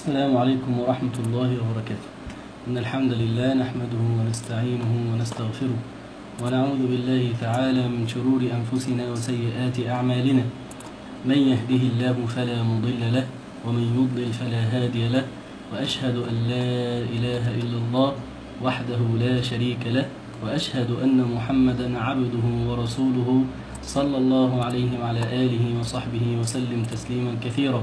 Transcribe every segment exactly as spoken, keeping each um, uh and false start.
السلام عليكم ورحمة الله وبركاته. إن الحمد لله نحمده ونستعينه ونستغفره ونعوذ بالله تعالى من شرور أنفسنا وسيئات أعمالنا. من يهده الله فلا مضل له ومن يضلل فلا هادي له، وأشهد أن لا إله إلا الله وحده لا شريك له، وأشهد أن محمدا عبده ورسوله صلى الله عليه وعلى آله وصحبه وسلم تسليما كثيرا.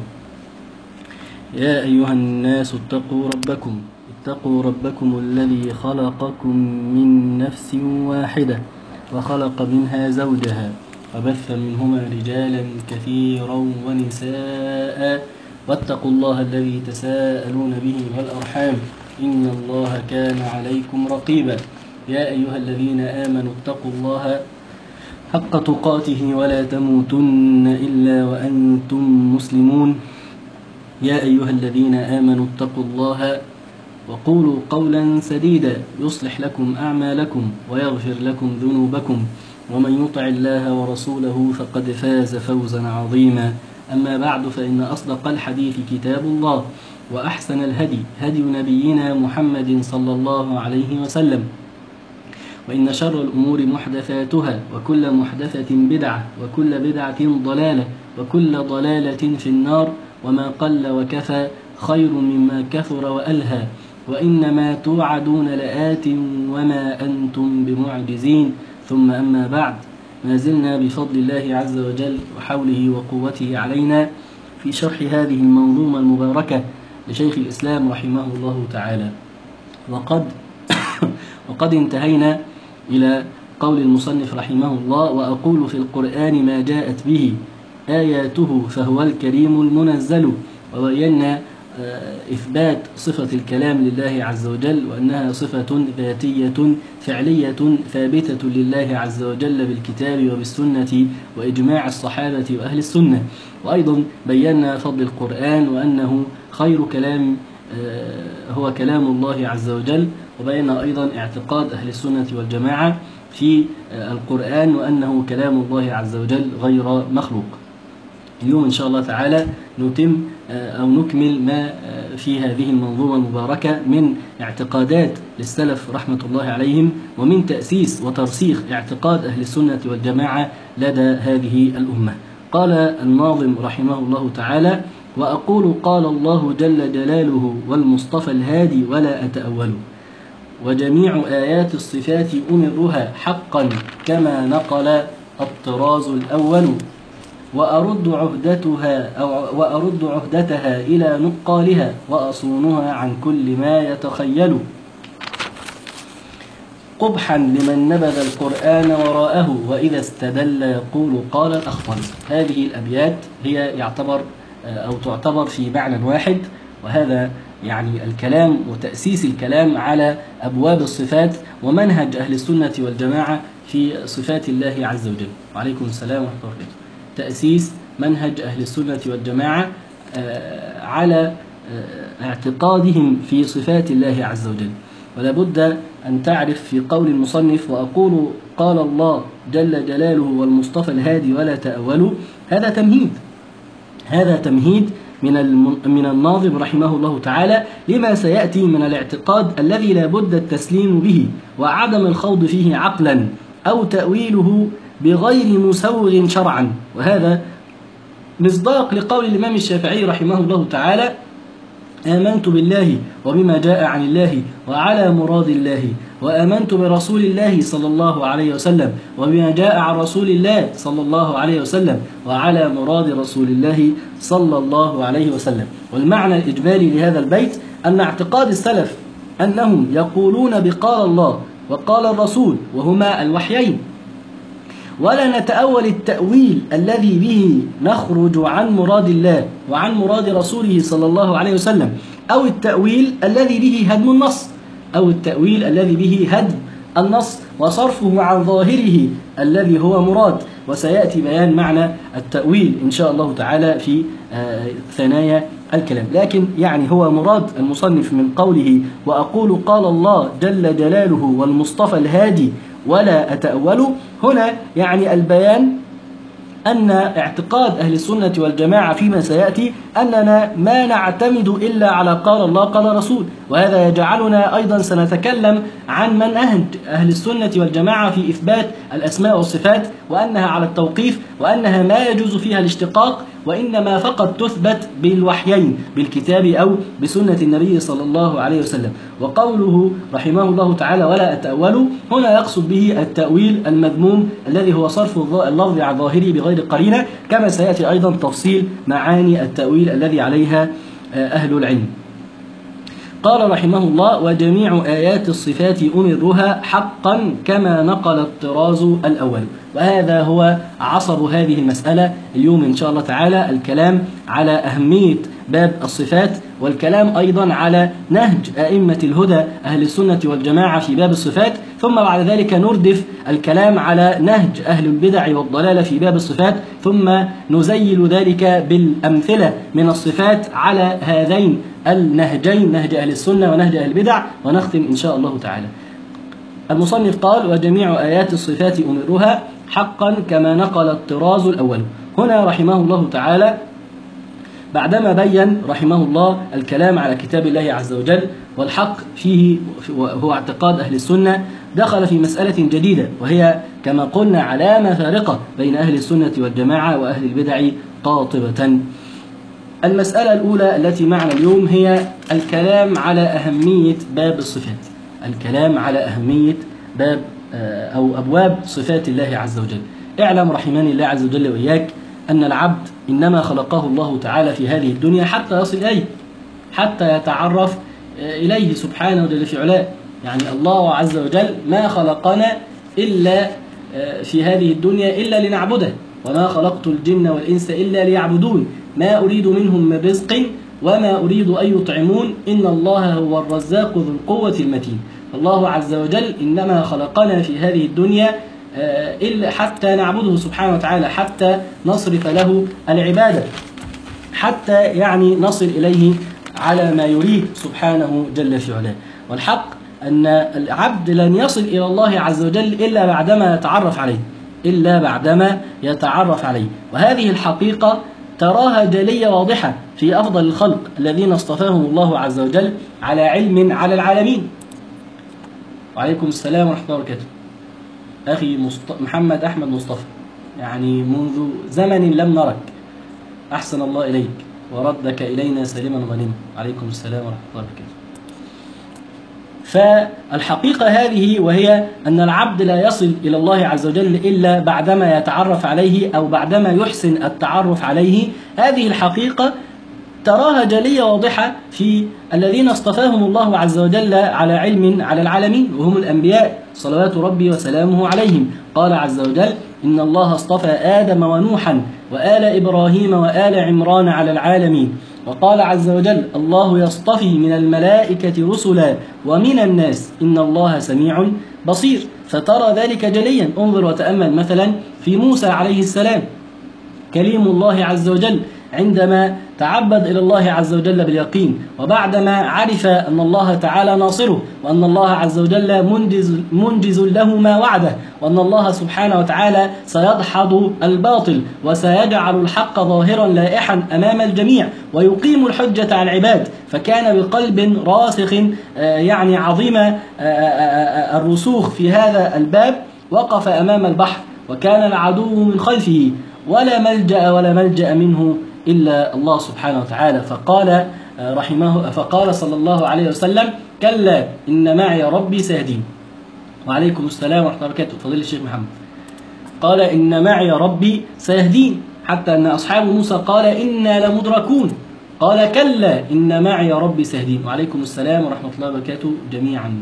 يا أيها الناس اتقوا ربكم اتقوا ربكم الذي خلقكم من نفس واحدة وخلق منها زوجها وبث منهما رجالا كثيرا ونساء، واتقوا الله الذي تساءلون به والأرحام إن الله كان عليكم رقيبا. يا أيها الذين آمنوا اتقوا الله حق تقاته ولا تموتن إلا وأنتم مسلمون. يا أيها الذين آمنوا اتقوا الله وقولوا قولا سديدا يصلح لكم أعمالكم ويغفر لكم ذنوبكم، ومن يطع الله ورسوله فقد فاز فوزا عظيما. أما بعد، فإن أصدق الحديث كتاب الله، وأحسن الهدي هدي نبينا محمد صلى الله عليه وسلم، وإن شر الأمور محدثاتها، وكل محدثة بدعة، وكل بدعة ضلالة، وكل ضلالة في النار. وما قل وكفى خير مما كثر وألهى، وإنما توعدون لآت وما أنتم بمعجزين. ثم أما بعد، ما زلنا بفضل الله عز وجل وحوله وقوته علينا في شرح هذه المنظومة المباركة لشيخ الإسلام رحمه الله تعالى، وقد وقد انتهينا إلى قول المصنف رحمه الله: وأقول في القرآن ما جاءت به آياته فهو الكريم المنزل. وبينا إثبات صفة الكلام لله عز وجل، وأنها صفة ذاتية فعلية ثابتة لله عز وجل بالكتاب وبالسنة وإجماع الصحابة وأهل السنة. وأيضا بينا فضل القرآن، وأنه خير كلام هو كلام الله عز وجل. وبينا أيضا اعتقاد أهل السنة والجماعة في القرآن، وأنه كلام الله عز وجل غير مخلوق. اليوم إن شاء الله تعالى نتم أو نكمل ما في هذه المنظومة المباركة من اعتقادات للسلف رحمة الله عليهم، ومن تأسيس وترسيخ اعتقاد أهل السنة والجماعة لدى هذه الأمة. قال الناظم رحمه الله تعالى: وأقول قال الله جل جلاله والمصطفى الهادي ولا أتأول، وجميع آيات الصفات أمرها حقا كما نقل الطراز الأول، وأرد عهدتها أو وأرد عهدتها إلى نقالها، وأصونها عن كل ما يتخيل، قبحا لمن نبذ القرآن وراءه، وإذا استدل يقول قال الأخطل. هذه الأبيات هي يعتبر أو تعتبر في معنى واحد، وهذا يعني الكلام وتأسيس الكلام على أبواب الصفات ومنهج أهل السنة والجماعة في صفات الله عز وجل. وعليكم السلام ورحمة الله وبركاته. تأسيس منهج أهل السنة والجماعة على اعتقادهم في صفات الله عز وجل. ولا بد أن تعرف في قول المصنف: وأقول قال الله جل جلاله والمصطفى الهادي ولا تأولوا، هذا تمهيد هذا تمهيد من من الناظم رحمه الله تعالى لما سيأتي من الاعتقاد الذي لا بد التسليم به، وعدم الخوض فيه عقلا أو تأويله بغير مسوغ شرعا. وهذا مصداق لقول الإمام الشافعي رحمه الله تعالى: آمنت بالله وبما جاء عن الله وعلى مراد الله، وآمنت برسول الله صلى الله عليه وسلم وبما جاء عن رسول الله صلى الله عليه وسلم وعلى مراد رسول الله صلى الله عليه وسلم. والمعنى الإجمالي لهذا البيت أن اعتقاد السلف أنهم يقولون بقال الله وقال الرسول، وهما الوحيين، ولا نتأول التأويل الذي به نخرج عن مراد الله وعن مراد رسوله صلى الله عليه وسلم، أو التأويل الذي به هدم النص أو التأويل الذي به هدم النص وصرفه عن ظاهره الذي هو مراد. وسيأتي بيان معنى التأويل إن شاء الله تعالى في ثنايا الكلام. لكن يعني هو مراد المصنف من قوله: وأقول قال الله جل جلاله والمصطفى الهادي ولا أتأول، هنا يعني البيان أن اعتقاد أهل السنة والجماعة فيما سيأتي أننا ما نعتمد إلا على قال الله قال رسول، وهذا يجعلنا أيضا سنتكلم عن منهج أهل السنة والجماعة في إثبات الأسماء والصفات، وأنها على التوقيف، وأنها ما يجوز فيها الاشتقاق، وإنما فقط تثبت بالوحيين بالكتاب أو بسنة النبي صلى الله عليه وسلم. وقوله رحمه الله تعالى ولا أتأول، هنا يقصد به التأويل المذموم الذي هو صرف اللفظ عن ظاهره بغير قرينة، كما سيأتي أيضا تفصيل معاني التأويل الذي عليها أهل العلم. قال رحمه الله وجميع آيات الصفات أمرها حقا كما نقل الطراز الأول. وهذا هو عصب هذه المسألة اليوم إن شاء الله تعالى، الكلام على أهمية باب الصفات، والكلام أيضا على نهج أئمة الهدى أهل السنة والجماعة في باب الصفات، ثم بعد ذلك نردف الكلام على نهج أهل البدع والضلال في باب الصفات، ثم نزيل ذلك بالأمثلة من الصفات على هذين النهجين، نهج أهل السنة ونهج أهل البدع، ونختم إن شاء الله تعالى. المصنف قال وجميع آيات الصفات أمرها حقا كما نقل الطراز الأول. هنا رحمه الله تعالى بعدما بين رحمه الله الكلام على كتاب الله عز وجل والحق فيه هو اعتقاد أهل السنة، دخل في مسألة جديدة، وهي كما قلنا علامة فارقة بين أهل السنة والجماعة وأهل البدع قاطبة. المسألة الأولى التي معنا اليوم هي الكلام على أهمية باب الصفات، الكلام على أهمية باب أو أبواب صفات الله عز وجل. اعلم رحمني الله عز وجل وإياك أن العبد إنما خلقه الله تعالى في هذه الدنيا حتى يصل إليه، حتى يتعرف إليه سبحانه جل في علاه. يعني الله عز وجل ما خلقنا إلا في هذه الدنيا إلا لنعبده، وما خلقت الجن والإنس إلا ليعبدون، ما أريد منهم من رزق وما أريد أن يطعمون إن الله هو الرزاق ذو القوة المتين. الله عز وجل إنما خلقنا في هذه الدنيا إلا حتى نعبده سبحانه وتعالى، حتى نصرف له العبادة، حتى يعني نصل إليه على ما يريد سبحانه جل في علاه. والحق أن العبد لن يصل إلى الله عز وجل إلا بعدما يتعرف عليه، إلا بعدما يتعرف عليه. وهذه الحقيقة تراها جلية واضحة في أفضل الخلق الذين اصطفاهم الله عز وجل على علم على العالمين. وعليكم السلام ورحمة الله وبركاته. أخي مصط... محمد أحمد مصطفى، يعني منذ زمن لم نرك، أحسن الله إليك وردك إلينا سالما غنيما. عليكم السلام ورحمة الله وبركاته. فالحقيقة هذه، وهي أن العبد لا يصل إلى الله عز وجل إلا بعدما يتعرف عليه أو بعدما يحسن التعرف عليه. هذه الحقيقة تراها جلية واضحة في الذين اصطفاهم الله عز وجل على علم على العالمين، وهم الأنبياء صلوات ربي وسلامه عليهم. قال عز وجل إن الله اصطفى آدم ونوحا وآل إبراهيم وآل عمران على العالمين. وقال عز وجل الله يصطفي من الملائكة رسلا ومن الناس إن الله سميع بصير. فترى ذلك جليا. انظر وتأمل مثلا في موسى عليه السلام كليم الله عز وجل، عندما تعبد إلى الله عز وجل باليقين، وبعدما عرف أن الله تعالى ناصره، وأن الله عز وجل منجز, منجز له ما وعده، وأن الله سبحانه وتعالى سيدحض الباطل وسيجعل الحق ظاهرا لائحا أمام الجميع ويقيم الحجة على العباد. فكان بقلب راسخ يعني عظيم الرسوخ في هذا الباب، وقف أمام البحر وكان العدو من خلفه ولا ملجأ ولا ملجأ منه إلا الله سبحانه وتعالى. فقال رحمه فقال صلى الله عليه وسلم كلا إن معي ربي سيهدين. وعليكم السلام ورحمة الله وبركاته فضيلة الشيخ محمد. قال إن معي ربي سيهدين، حتى أن أصحاب موسى قال إنا لمدركون، قال كلا إن معي ربي سيهدين. وعليكم السلام ورحمة الله وبركاته جميعا.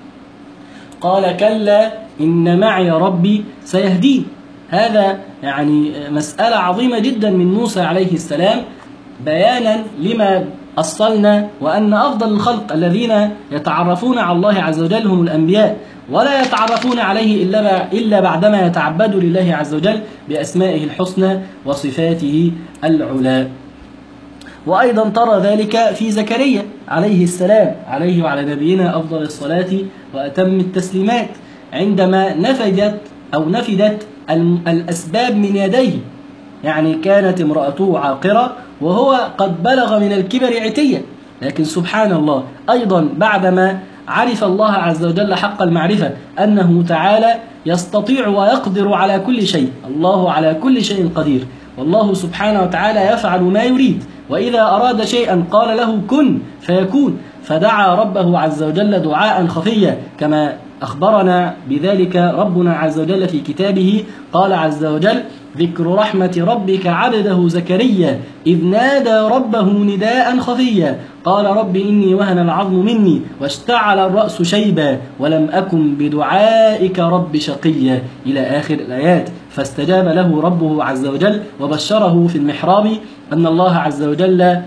قال كلا إن معي ربي سيهدين. هذا يعني مسألة عظيمة جدا من موسى عليه السلام، بيانا لما أصلنا، وأن أفضل الخلق الذين يتعرفون على الله عز وجل هم الأنبياء، ولا يتعرفون عليه إلا إلا بعدما يتعبدوا لله عز وجل بأسمائه الحسنى وصفاته العلى. وأيضا ترى ذلك في زكريا عليه السلام، عليه وعلى نبينا أفضل الصلاة وأتم التسليمات، عندما نفدت أو نفدت الأسباب من يديه، يعني كانت امرأته عاقرة وهو قد بلغ من الكبر عتيا، لكن سبحان الله أيضا بعدما عرف الله عز وجل حق المعرفة أنه تعالى يستطيع ويقدر على كل شيء، الله على كل شيء قدير، والله سبحانه وتعالى يفعل ما يريد، وإذا أراد شيئا قال له كن فيكون، فدعا ربه عز وجل دعاء خفيا كما أخبرنا بذلك ربنا عز وجل في كتابه. قال عز وجل: ذكر رحمة ربك عبده زكريا إذ نادى ربه نداء خفيا قال رب إني وهن العظم مني واشتعل الرأس شيبا ولم أكن بدعائك رب شقيا، إلى آخر الآيات. فاستجاب له ربه عز وجل وبشره في المحراب أن الله عز وجل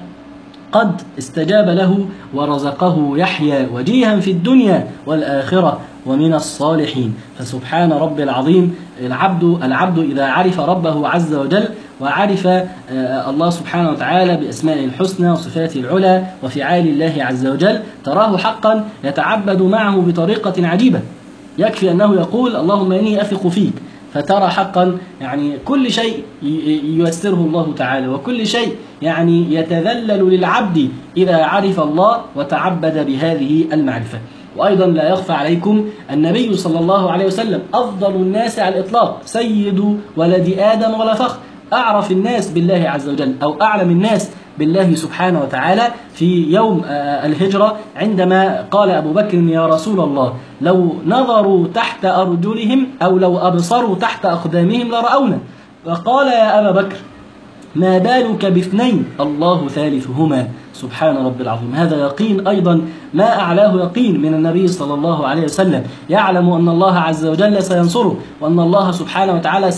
قد استجاب له ورزقه يحيى وجيها في الدنيا والآخرة ومن الصالحين. فسبحان رب العظيم، العبد العبد إذا عرف ربه عز وجل وعرف الله سبحانه وتعالى بأسمائه الحسنى وصفاته العلى وفعال الله عز وجل، تراه حقا يتعبد معه بطريقة عجيبة. يكفي أنه يقول اللهم إني أثق فيك، فترى حقا يعني كل شيء ييسره الله تعالى، وكل شيء يعني يتذلل للعبد إذا عرف الله وتعبد بهذه المعرفة. وأيضا لا يخفى عليكم النبي صلى الله عليه وسلم أفضل الناس على الإطلاق، سيد ولد آدم ولا فخر، أعرف الناس بالله عز وجل أو أعلم الناس بالله سبحانه وتعالى. في يوم الهجرة عندما قال أبو بكر يا رسول الله لو نظروا تحت أرجلهم أو لو أبصروا تحت أقدامهم لرأونا، فقال يا أبا بكر ما بالك باثنين الله ثالثهما. سبحان رب العظيم، هذا يقين أيضا ما أعلاه يقين من النبي صلى الله عليه وسلم، يعلم أن الله عز وجل سينصره، وأن الله سبحانه وتعالى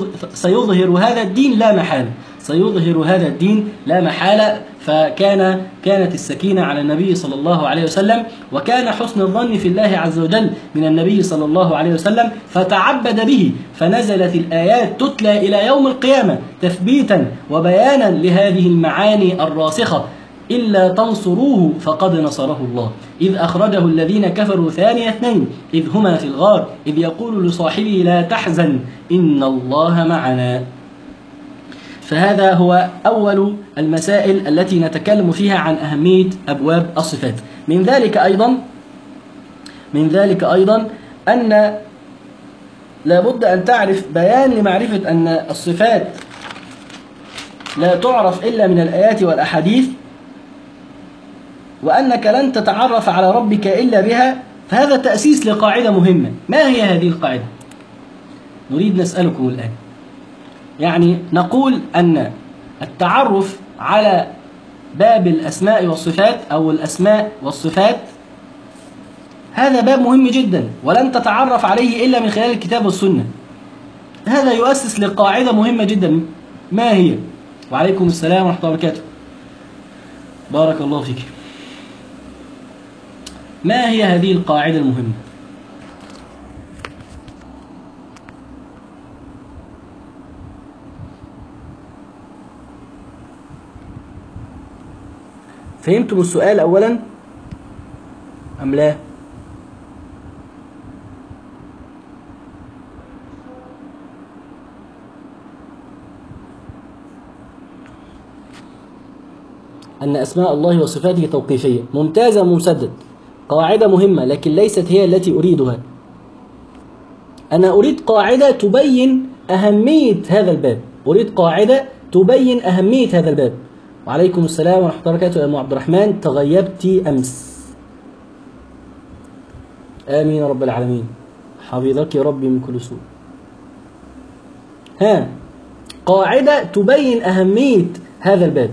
سيظهر هذا الدين لا محالة، سيظهر هذا الدين لا محالة. فكان كانت السكينة على النبي صلى الله عليه وسلم، وكان حسن الظن في الله عز وجل من النبي صلى الله عليه وسلم، فتعبد به، فنزلت الآيات تتلى إلى يوم القيامة تثبيتا وبيانا لهذه المعاني الراسخة. إلا تنصروه فقد نصره الله إذ أخرجه الذين كفروا ثاني اثنين إذ هما في الغار إذ يقول لصاحبه لا تحزن إن الله معنا. فهذا هو أول المسائل التي نتكلم فيها عن أهمية أبواب الصفات. من ذلك أيضا من ذلك أيضا أن لابد أن تعرف بيان لمعرفة أن الصفات لا تعرف إلا من الآيات والأحاديث، وأنك لن تتعرف على ربك إلا بها. فهذا تأسيس لقاعدة مهمة. ما هي هذه القاعدة؟ نريد نسألكم الآن. يعني نقول أن التعرف على باب الأسماء والصفات أو الأسماء والصفات هذا باب مهم جدا، ولن تتعرف عليه إلا من خلال الكتاب والسنة. هذا يؤسس لقاعدة مهمة جدا. ما هي؟ وعليكم السلام ورحمة الله وبركاته. بارك الله فيك. ما هي هذه القاعدة المهمة؟ فهمتم السؤال أولا أم لا؟ أن أسماء الله وصفاته توقيفية. ممتازة مسدد، قاعدة مهمة، لكن ليست هي التي أريدها. أنا أريد قاعدة تبين أهمية هذا الباب، أريد قاعدة تبين أهمية هذا الباب. وعليكم السلام ورحمة الله وبركاته يا أم عبد الرحمن، تغيبتي أمس. آمين رب العالمين، حفظك يا ربي من كل سوء. ها، قاعدة تبين أهمية هذا الباب.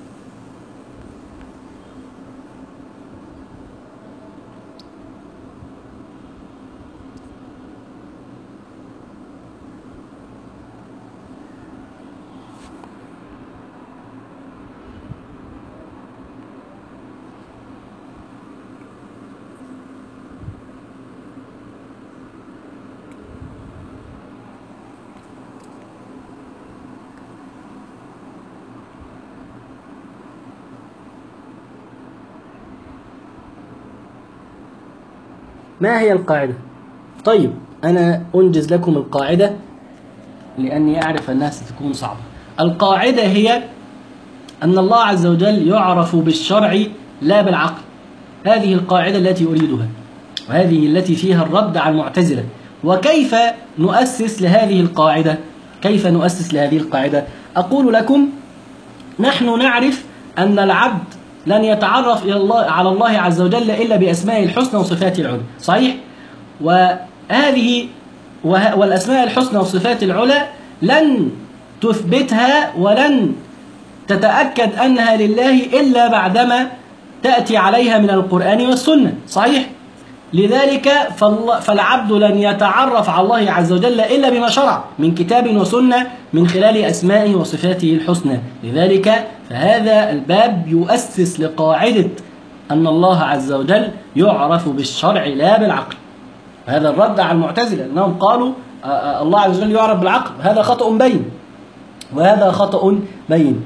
ما هي القاعدة؟ طيب أنا أنجز لكم القاعدة لأني أعرف أنها ستكون صعبة. القاعدة هي أن الله عز وجل يعرف بالشرع لا بالعقل. هذه القاعدة التي أريدها، وهذه التي فيها الرد على المعتزلة. وكيف نؤسس لهذه القاعدة؟ كيف نؤسس لهذه القاعدة؟ أقول لكم: نحن نعرف أن العبد لن يتعرف إلى الله على الله عز وجل إلا بأسمائه الحسنى وصفاته العلى، صحيح؟ وهذه والأسماء الحسنى والصفات العلى لن تثبتها ولن تتأكد أنها لله إلا بعدما تأتي عليها من القرآن والسنة، صحيح؟ لذلك فالعبد لن يتعرف على الله عز وجل إلا بما شرع من كتاب وسنة من خلال أسمائه وصفاته الحسنى. لذلك فهذا الباب يؤسس لقاعدة أن الله عز وجل يعرف بالشرع لا بالعقل. هذا الرد على المعتزلة أنهم قالوا الله عز وجل يعرف بالعقل، هذا خطأ بين، وهذا خطأ بين.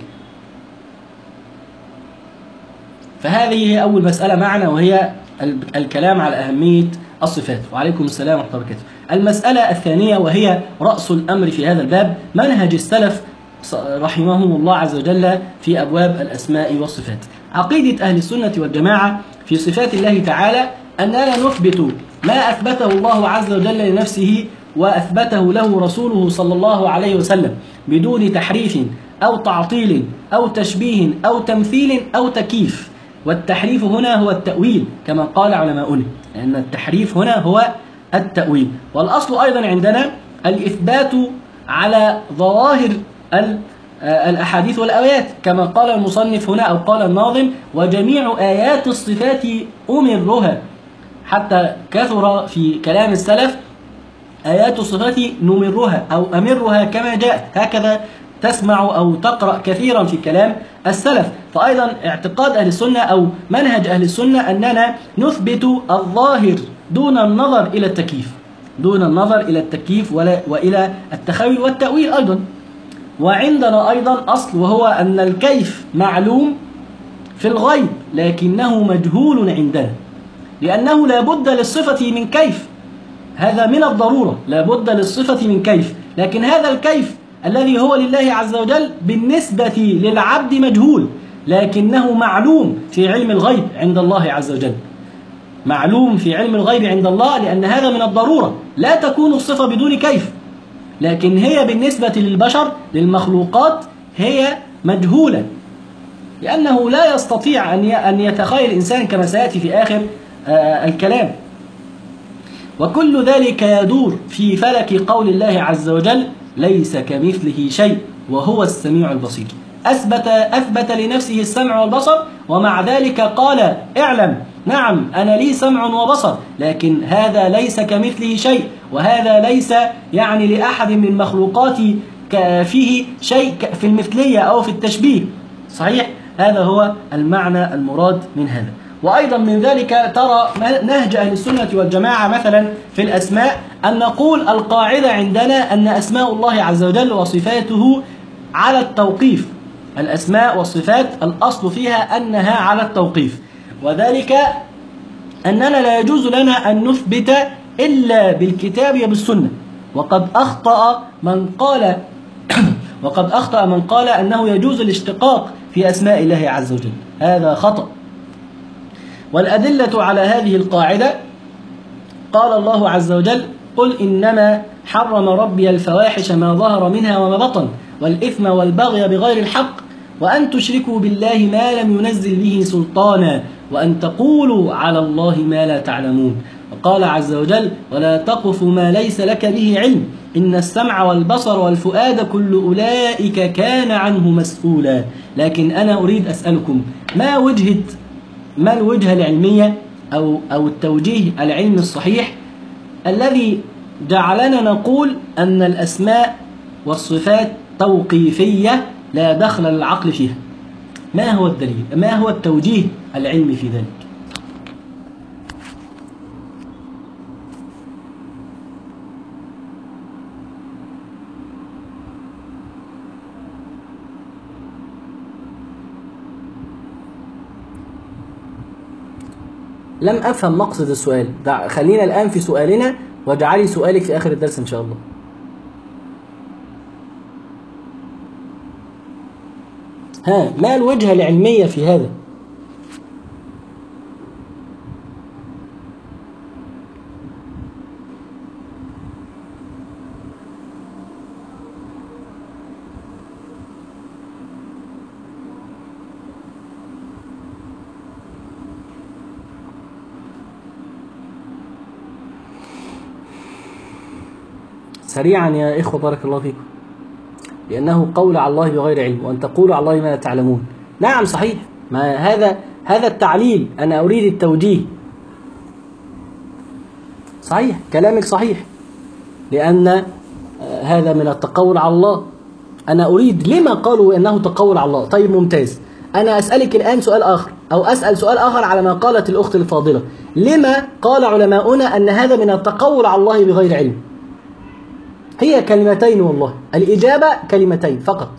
فهذه هي أول مسألة معنا، وهي الكلام على أهمية الصفات. وعليكم السلام ورحمة الله وبركاته. المسألة الثانية وهي رأس الأمر في هذا الباب منهج السلف رحمهم الله عز وجل في أبواب الأسماء والصفات. عقيدة أهل السنة والجماعة في صفات الله تعالى أننا نثبت ما أثبته الله عز وجل لنفسه وأثبته له رسوله صلى الله عليه وسلم بدون تحريف أو تعطيل أو تشبيه أو تمثيل أو تكييف. والتحريف هنا هو التأويل كما قال علماؤنا، لأن التحريف هنا هو التأويل. والأصل أيضا عندنا الإثبات على ظواهر الأحاديث والآيات كما قال المصنف هنا أو قال الناظم: وجميع آيات الصفات أمرها. حتى كثر في كلام السلف آيات الصفات نمرها أو أمرها كما جاءت، هكذا تسمع أو تقرأ كثيرا في كلام السلف. فأيضا اعتقاد أهل السنة أو منهج أهل السنة أننا نثبت الظاهر دون النظر إلى التكييف، دون النظر إلى التكييف وإلى التخيل والتأويل أيضا. وعندنا أيضا أصل وهو أن الكيف معلوم في الغيب لكنه مجهول عندنا، لأنه لا بد للصفة من كيف، هذا من الضرورة، لا بد للصفة من كيف. لكن هذا الكيف الذي هو لله عز وجل بالنسبة للعبد مجهول، لكنه معلوم في علم الغيب عند الله عز وجل، معلوم في علم الغيب عند الله، لأن هذا من الضرورة. لا تكون الصفة بدون كيف، لكن هي بالنسبة للبشر للمخلوقات هي مجهولة، لأنه لا يستطيع أن يتخيل الإنسان كما سيأتي في آخر الكلام. وكل ذلك يدور في فلك قول الله عز وجل: ليس كمثله شيء وهو السميع البصير. أثبت, أثبت لنفسه السمع والبصر، ومع ذلك قال: اعلم نعم أنا لي سمع وبصر، لكن هذا ليس كمثله شيء، وهذا ليس يعني لأحد من مخلوقاتي فيه شيء في المثلية أو في التشبيه، صحيح؟ هذا هو المعنى المراد من هذا. وأيضا من ذلك ترى نهج أهل السنة والجماعة مثلا في الأسماء، أن نقول القاعدة عندنا أن أسماء الله عز وجل وصفاته على التوقيف. الأسماء والصفات الأصل فيها أنها على التوقيف، وذلك أننا لا يجوز لنا أن نثبت إلا بالكتاب وبالسنة. وقد أخطأ من قال وقد أخطأ من قال أنه يجوز الاشتقاق في أسماء الله عز وجل، هذا خطأ. والأدلة على هذه القاعدة قال الله عز وجل: قل إنما حرم ربي الفواحش ما ظهر منها وما بطن والإثم والبغي بغير الحق وأن تشركوا بالله ما لم ينزل به سلطانا وأن تقولوا على الله ما لا تعلمون. وقال عز وجل: ولا تقف ما ليس لك به علم إن السمع والبصر والفؤاد كل أولئك كان عنه مسؤولا. لكن أنا أريد أسألكم، ما وجهة ما الوجهة العلمية أو أو التوجيه العلمي الصحيح الذي جعلنا نقول أن الأسماء والصفات توقيفية لا دخل للعقل فيها؟ ما هو الدليل؟ ما هو التوجيه العلمي في ذلك؟ لم أفهم مقصد السؤال. خلينا الآن في سؤالنا، واجعلي سؤالك في آخر الدرس إن شاء الله. ها، ما الوجهة العلمية في هذا؟ سريعا يا إخوة بارك الله فيكم. لأنه قول على الله بغير علم، وأن تقولوا على الله ما لا تعلمون. نعم صحيح، ما هذا هذا التعليل، أنا أريد التوجيه. صحيح، كلامك صحيح، لأن هذا من التقول على الله. أنا أريد لما قالوا أنه تقول على الله. طيب ممتاز، أنا أسألك الآن سؤال آخر، أو أسأل سؤال آخر على ما قالت الأخت الفاضلة. لما قال علماؤنا أن هذا من التقول على الله بغير علم؟ هي كلمتين والله، الإجابة كلمتين فقط.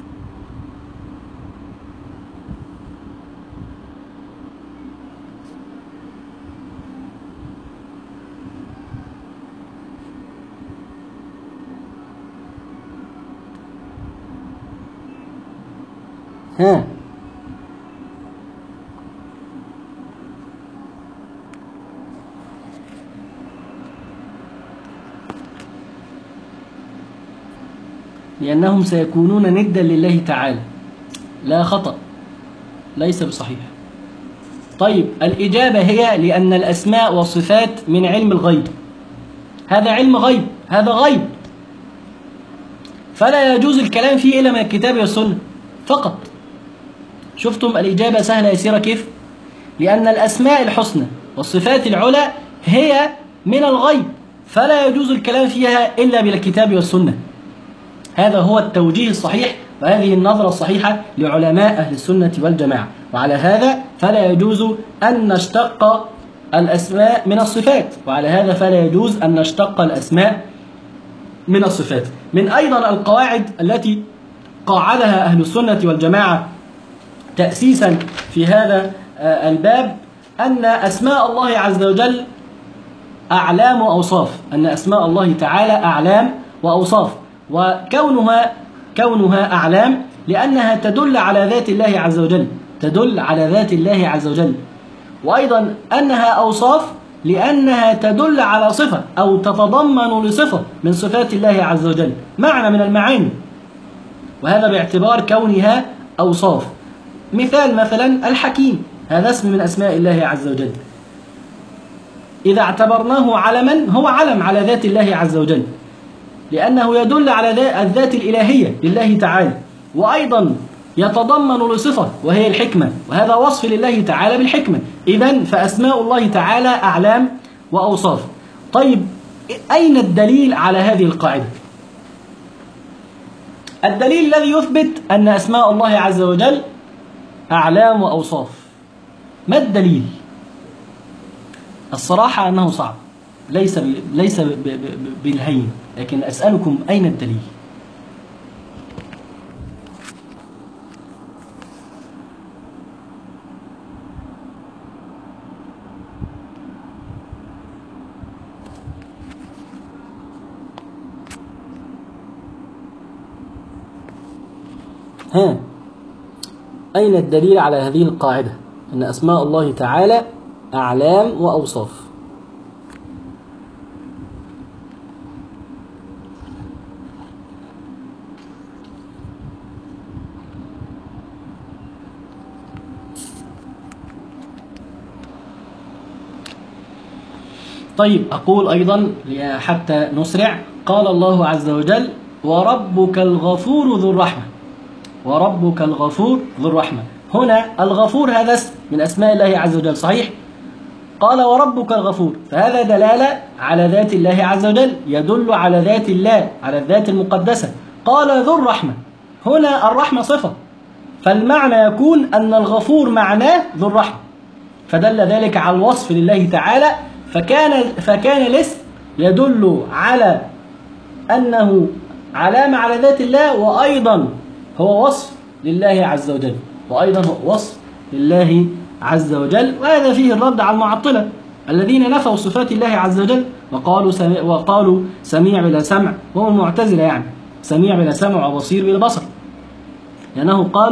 ها، لأنهم سيكونون ندا لله تعالى. لا خطأ، ليس بصحيح. طيب الإجابة هي لأن الأسماء والصفات من علم الغيب. هذا علم غيب، هذا غيب، فلا يجوز الكلام فيه إلا من الكتاب والسنة فقط. شفتم الإجابة سهلة يسيرة كيف؟ لأن الأسماء الحسنى والصفات العلى هي من الغيب، فلا يجوز الكلام فيها إلا بالكتاب والسنة. هذا هو التوجيه الصحيح، وهذه النظرة الصحيحة لعلماء أهل السنة والجماعة. وعلى هذا فلا يجوز أن نشتق الأسماء من الصفات، وعلى هذا فلا يجوز أن نشتق الأسماء من الصفات. من أيضا القواعد التي قاعدها أهل السنة والجماعة تأسيسا في هذا الباب أن أسماء الله عز وجل أعلام وأوصاف، أن أسماء الله تعالى أعلام وأوصاف، وكونها كونها أعلام لأنها تدل على ذات الله عز وجل، تدل على ذات الله عز وجل. وأيضا أنها أوصاف لأنها تدل على صفة أو تتضمن لصفة من صفات الله عز وجل، معنى من المعاني، وهذا باعتبار كونها أوصاف. مثال مثلا الحكيم، هذا اسم من أسماء الله عز وجل، إذا اعتبرناه علما هو علم على ذات الله عز وجل، لأنه يدل على الذات الإلهية لله تعالى، وأيضا يتضمن لصفة وهي الحكمة، وهذا وصف لله تعالى بالحكمة. إذن فأسماء الله تعالى أعلام وأوصاف. طيب أين الدليل على هذه القاعدة؟ الدليل الذي يثبت أن أسماء الله عز وجل أعلام وأوصاف. ما الدليل؟ الصراحة أنه صعب، ليس ليس بالهين، لكن أسألكم أين الدليل؟ ها، أين الدليل على هذه القاعدة أن أسماء الله تعالى أعلام وأوصاف؟ طيب أقول أيضا حتى نسرع، قال الله عز وجل: وربك الغفور ذو الرحمة. وربك الغفور ذو الرحمة. هنا الغفور هذا اسم من أسماء الله عز وجل، صحيح؟ قال وربك الغفور، فهذا دلالة على ذات الله عز وجل، يدل على ذات الله، على الذات المقدسة. قال ذو الرحمة، هنا الرحمة صفة، فالمعنى يكون أن الغفور معناه ذو الرحمة، فدل ذلك على الوصف لله تعالى، فكان فكان الاسم يدل على أنه علامة على ذات الله، وأيضا هو وصف لله عز وجل، وأيضا هو وصف لله عز وجل. وهذا فيه الرد على المعطلة الذين نفوا صفات الله عز وجل وقالوا سميع, وقالوا سميع بلا سمع، وهم المعتزلة، يعني سميع بلا سمع وبصير بلا بصر، لأنه قالوا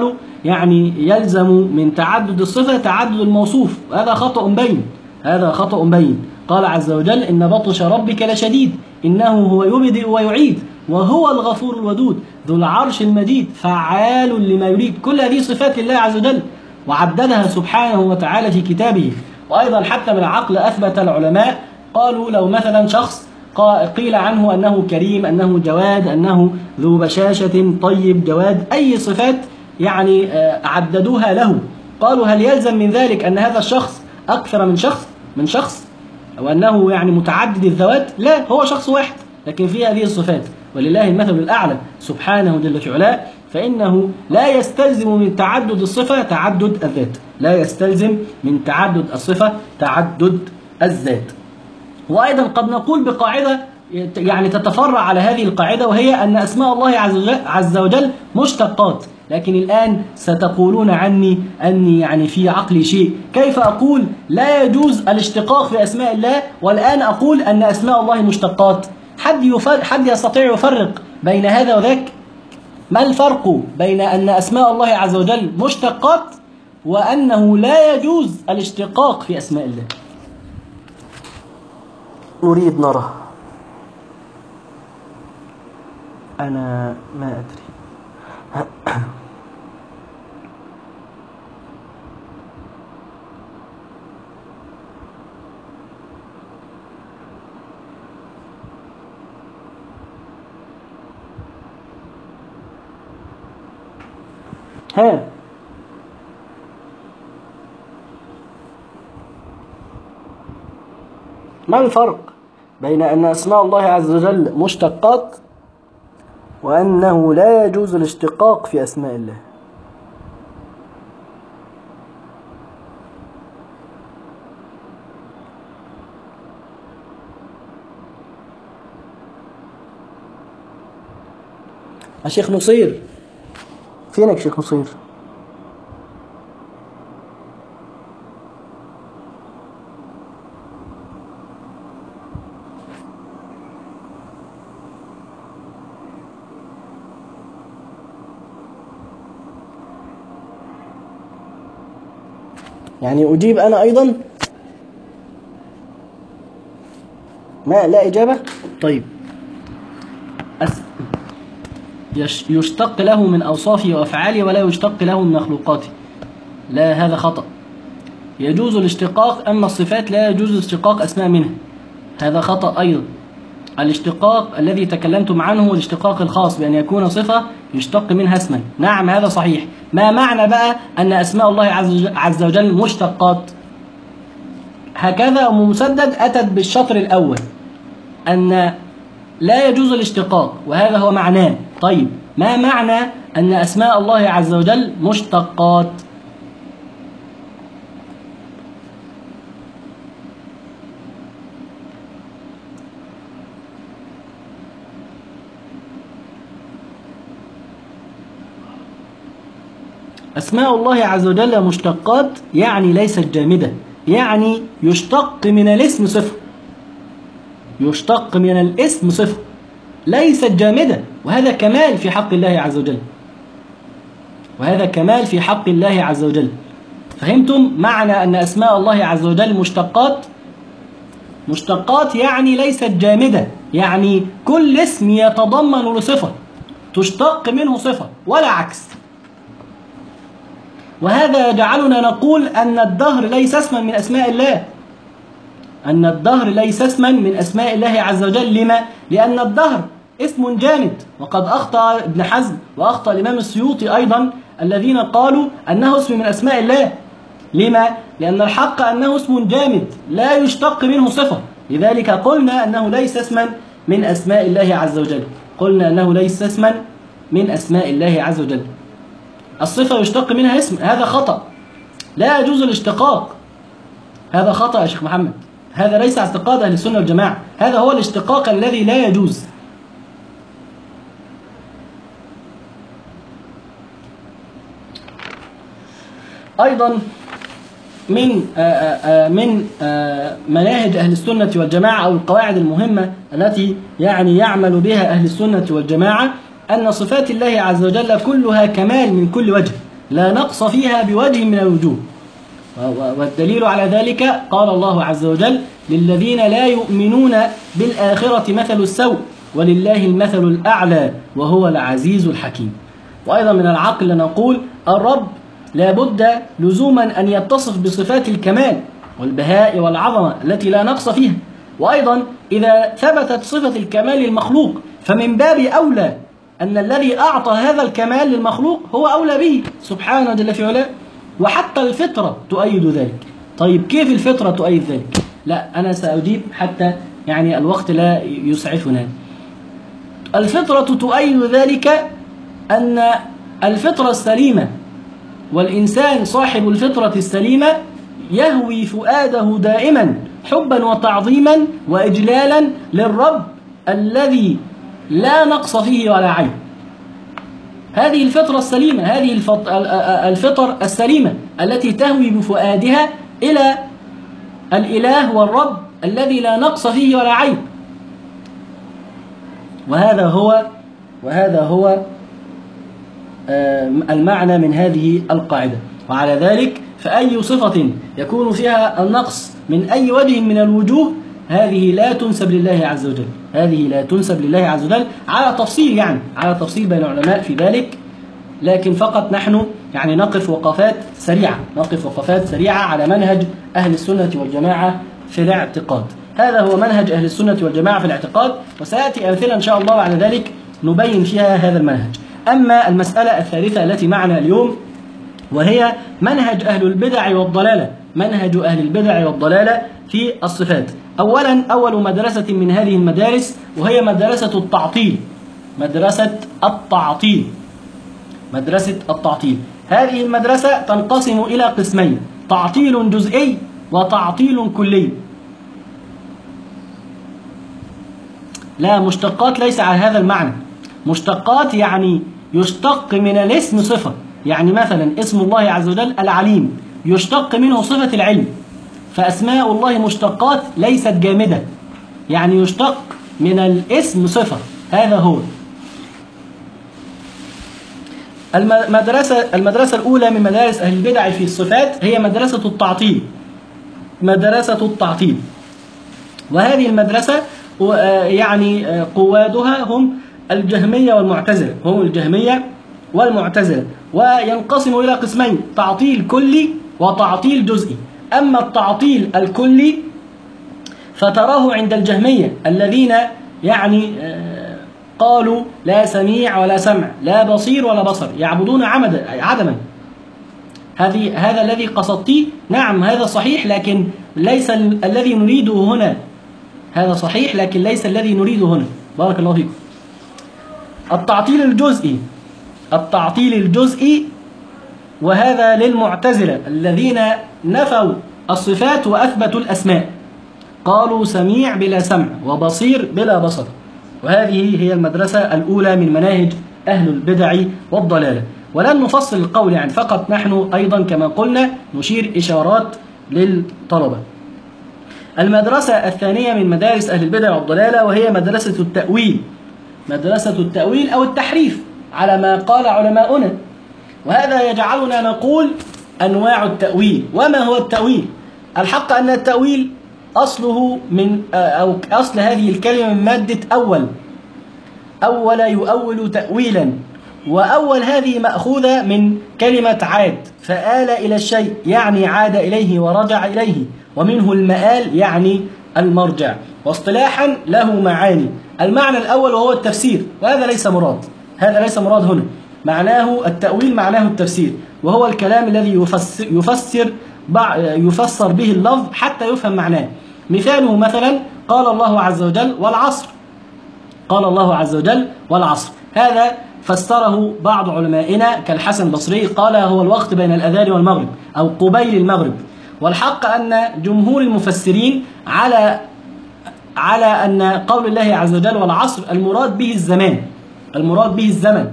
يعني يلزم من تعدد الصفة تعدد الموصوف، هذا خطأ بين، هذا خطأ بين. قال عز وجل إن بطش ربك لشديد إنه هو يبدئ ويعيد وهو الغفور الودود ذو العرش المجيد فعال لما يريد. كل هذه صفات لله عز وجل وعددها سبحانه وتعالى في كتابه. وأيضا حتى من العقل أثبت العلماء قالوا لو مثلا شخص قيل عنه أنه كريم، أنه جواد، أنه ذو بشاشة، طيب، جواد، أي صفات يعني عددوها له، قالوا هل يلزم من ذلك أن هذا الشخص أكثر من شخص من شخص أو أنه يعني متعدد الذوات؟ لا، هو شخص واحد لكن فيه هذه الصفات، ولله المثل الأعلى سبحانه جل في علاه. فإنه لا يستلزم من تعدد الصفة تعدد الذات، لا يستلزم من تعدد الصفة تعدد الذات. وأيضا قد نقول بقاعدة يعني تتفرع على هذه القاعدة، وهي أن أسماء الله عز وجل مشتقات. لكن الآن ستقولون عني أني يعني في عقلي شيء، كيف أقول لا يجوز الاشتقاق في أسماء الله والآن أقول أن أسماء الله مشتقات؟ حد يفرق، حد يستطيع يفرق بين هذا وذاك؟ ما الفرق بين أن أسماء الله عز وجل مشتقات وأنه لا يجوز الاشتقاق في أسماء الله؟ نريد نرى. أنا ما أدري. ها ما الفرق بين أن أسماء الله عز وجل مشتقات وأنه لا يجوز الاشتقاق في أسماء الله؟ الشيخ نصير، فينك شيخ نصير؟ يعني أجيب أنا أيضا؟ ما لا إجابة؟ طيب. أس... يش... يشتق له من أوصافه وأفعاله ولا يشتق له من مخلوقاته. لا، هذا خطأ. يجوز الاشتقاق، أما الصفات لا يجوز اشتقاق أسماء منها، هذا خطأ أيضا. الاشتقاق الذي تكلمتم عنه هو الاشتقاق الخاص بأن يكون صفة يشتق منها اسما، نعم هذا صحيح. ما معنى بقى أن أسماء الله عز وجل مشتقات؟ هكذا أم مسدد أتت بالشطر الأول أن لا يجوز الاشتقاق، وهذا هو معناه. طيب، ما معنى أن أسماء الله عز وجل مشتقات؟ أسماء الله عز وجل مشتقات يعني ليست جامدة، يعني يشتق من الاسم صفة، يشتق من الاسم صفة ليست جامدة، وهذا كمال في حق الله عز وجل، وهذا كمال في حق الله عز وجل. فهمتم معنى أن أسماء الله عز وجل مشتقات؟ مشتقات يعني ليست جامدة، يعني كل اسم يتضمن لصفة تشتق منه صفة ولا عكس. وهذا يجعلنا نقول أن الدهر ليس اسما من أسماء الله، أن الدهر ليس اسما من أسماء الله عز وجل. لما؟ لأن الدهر اسم جامد، وقد أخطأ ابن حزم وأخطأ الإمام السيوطي أيضا الذين قالوا أنه اسم من أسماء الله. لما؟ لأن الحق أنه اسم جامد لا يشتق منه صفة، لذلك قلنا أنه ليس اسما من أسماء الله عز وجل، قلنا أنه ليس اسما من أسماء الله عز وجل. الصفة يشتق منها اسم، هذا خطأ، لا يجوز الاشتقاق، هذا خطأ يا شيخ محمد، هذا ليس اعتقاد أهل السنة والجماعة، هذا هو الاشتقاق الذي لا يجوز. أيضا من من مناهج أهل السنة والجماعة أو القواعد المهمة التي يعني يعمل بها أهل السنة والجماعة أن صفات الله عز وجل كلها كمال من كل وجه، لا نقص فيها بوجه من الوجوه. والدليل على ذلك قال الله عز وجل: للذين لا يؤمنون بالآخرة مثل السوء ولله المثل الأعلى وهو العزيز الحكيم. وأيضا من العقل نقول الرب لا بد لزوما أن يتصف بصفات الكمال والبهاء والعظمة التي لا نقص فيها. وأيضا إذا ثبتت صفة الكمال للمخلوق فمن باب أولى أن الذي أعطى هذا الكمال للمخلوق هو أولى به سبحانه جل في علاه. وحتى الفطرة تؤيد ذلك. طيب كيف الفطرة تؤيد ذلك؟ لا أنا سأجيب حتى يعني الوقت لا يسعفنا. الفطرة تؤيد ذلك أن الفطرة السليمة والإنسان صاحب الفطرة السليمة يهوي فؤاده دائما حبا وتعظيما وإجلالا للرب الذي لا نقص فيه ولا عيب. هذه الفطرة السليمة، هذه الفطر السليمة التي تهوي بفؤادها إلى الإله والرب الذي لا نقص فيه ولا عيب. وهذا هو وهذا هو المعنى من هذه القاعدة. وعلى ذلك فأي صفة يكون فيها النقص من أي وجه من الوجوه هذه لا تنسب لله عز وجل، هذه لا تنسب لله عز وجل على تفصيل، يعني على تفصيل بين العلماء في ذلك، لكن فقط نحن يعني نقف وقفات سريعة نقف وقفات سريعة على منهج أهل السنة والجماعة في الاعتقاد. هذا هو منهج أهل السنة والجماعة في الاعتقاد، وسيأتي أمثلة إن شاء الله بعد ذلك نبين فيها هذا المنهج. أما المسألة الثالثة التي معنا اليوم وهي منهج أهل البدع والضلالة، منهج أهل البدع والضلالة في الصفات. أولا أول مدرسة من هذه المدارس وهي مدرسة التعطيل، مدرسة التعطيل مدرسة التعطيل. هذه المدرسة تنقسم إلى قسمين: تعطيل جزئي وتعطيل كلي. لا، مشتقات ليس على هذا المعنى. مشتقات يعني يشتق من الاسم صفة، يعني مثلا اسم الله عز وجل العليم يشتق منه صفة العلم، فأسماء الله مشتقات ليست جامدة، يعني يشتق من الاسم صفة. هذا هو المدرسة المدرسة الأولى من مدارس أهل البدع في الصفات، هي مدرسة التعطيل مدرسة التعطيل وهذه المدرسة يعني قوادها هم الجهمية والمعتزلة هم الجهمية والمعتزلة وينقسم إلى قسمين: تعطيل كلي وتعطيل جزئي. أما التعطيل الكلي فتراه عند الجهمية الذين يعني قالوا لا سميع ولا سمع، لا بصير ولا بصر، يعبدون عدما. هذه هذا الذي قصدتيه، نعم هذا صحيح، لكن ليس الذي نريده هنا. هذا صحيح لكن ليس الذي نريده هنا. بارك الله فيكم. التعطيل الجزئي التعطيل الجزئي وهذا للمعتزلة الذين نفوا الصفات وأثبتوا الأسماء، قالوا سميع بلا سمع وبصير بلا بصر. وهذه هي المدرسة الأولى من مناهج أهل البدع والضلالة. ولن نفصل القول، يعني فقط نحن أيضا كما قلنا نشير إشارات للطلبة. المدرسة الثانية من مدارس أهل البدع والضلالة وهي مدرسة التأويل مدرسة التأويل أو التحريف على ما قال علماؤنا. وهذا يجعلنا نقول أنواع التأويل. وما هو التأويل؟ الحق أن التأويل أصله من أو أصل هذه الكلمة من مادة أول أول يؤول تأويلا، وأول هذه مأخوذة من كلمة عاد، فآل إلى الشيء يعني عاد إليه ورجع إليه، ومنه المآل يعني المرجع. واصطلاحا له معاني. المعنى الأول وهو التفسير، وهذا ليس مراد هذا ليس مراد هنا. معناه التأويل معناه التفسير، وهو الكلام الذي يفسر يفسر يفسر به اللفظ حتى يفهم معناه. مثاله مثلا قال الله عز وجل والعصر قال الله عز وجل والعصر هذا فسره بعض علمائنا كالحسن البصري، قال هو الوقت بين الأذان والمغرب أو قبيل المغرب. والحق أن جمهور المفسرين على على أن قول الله عز وجل والعصر المراد به الزمان المراد به الزمن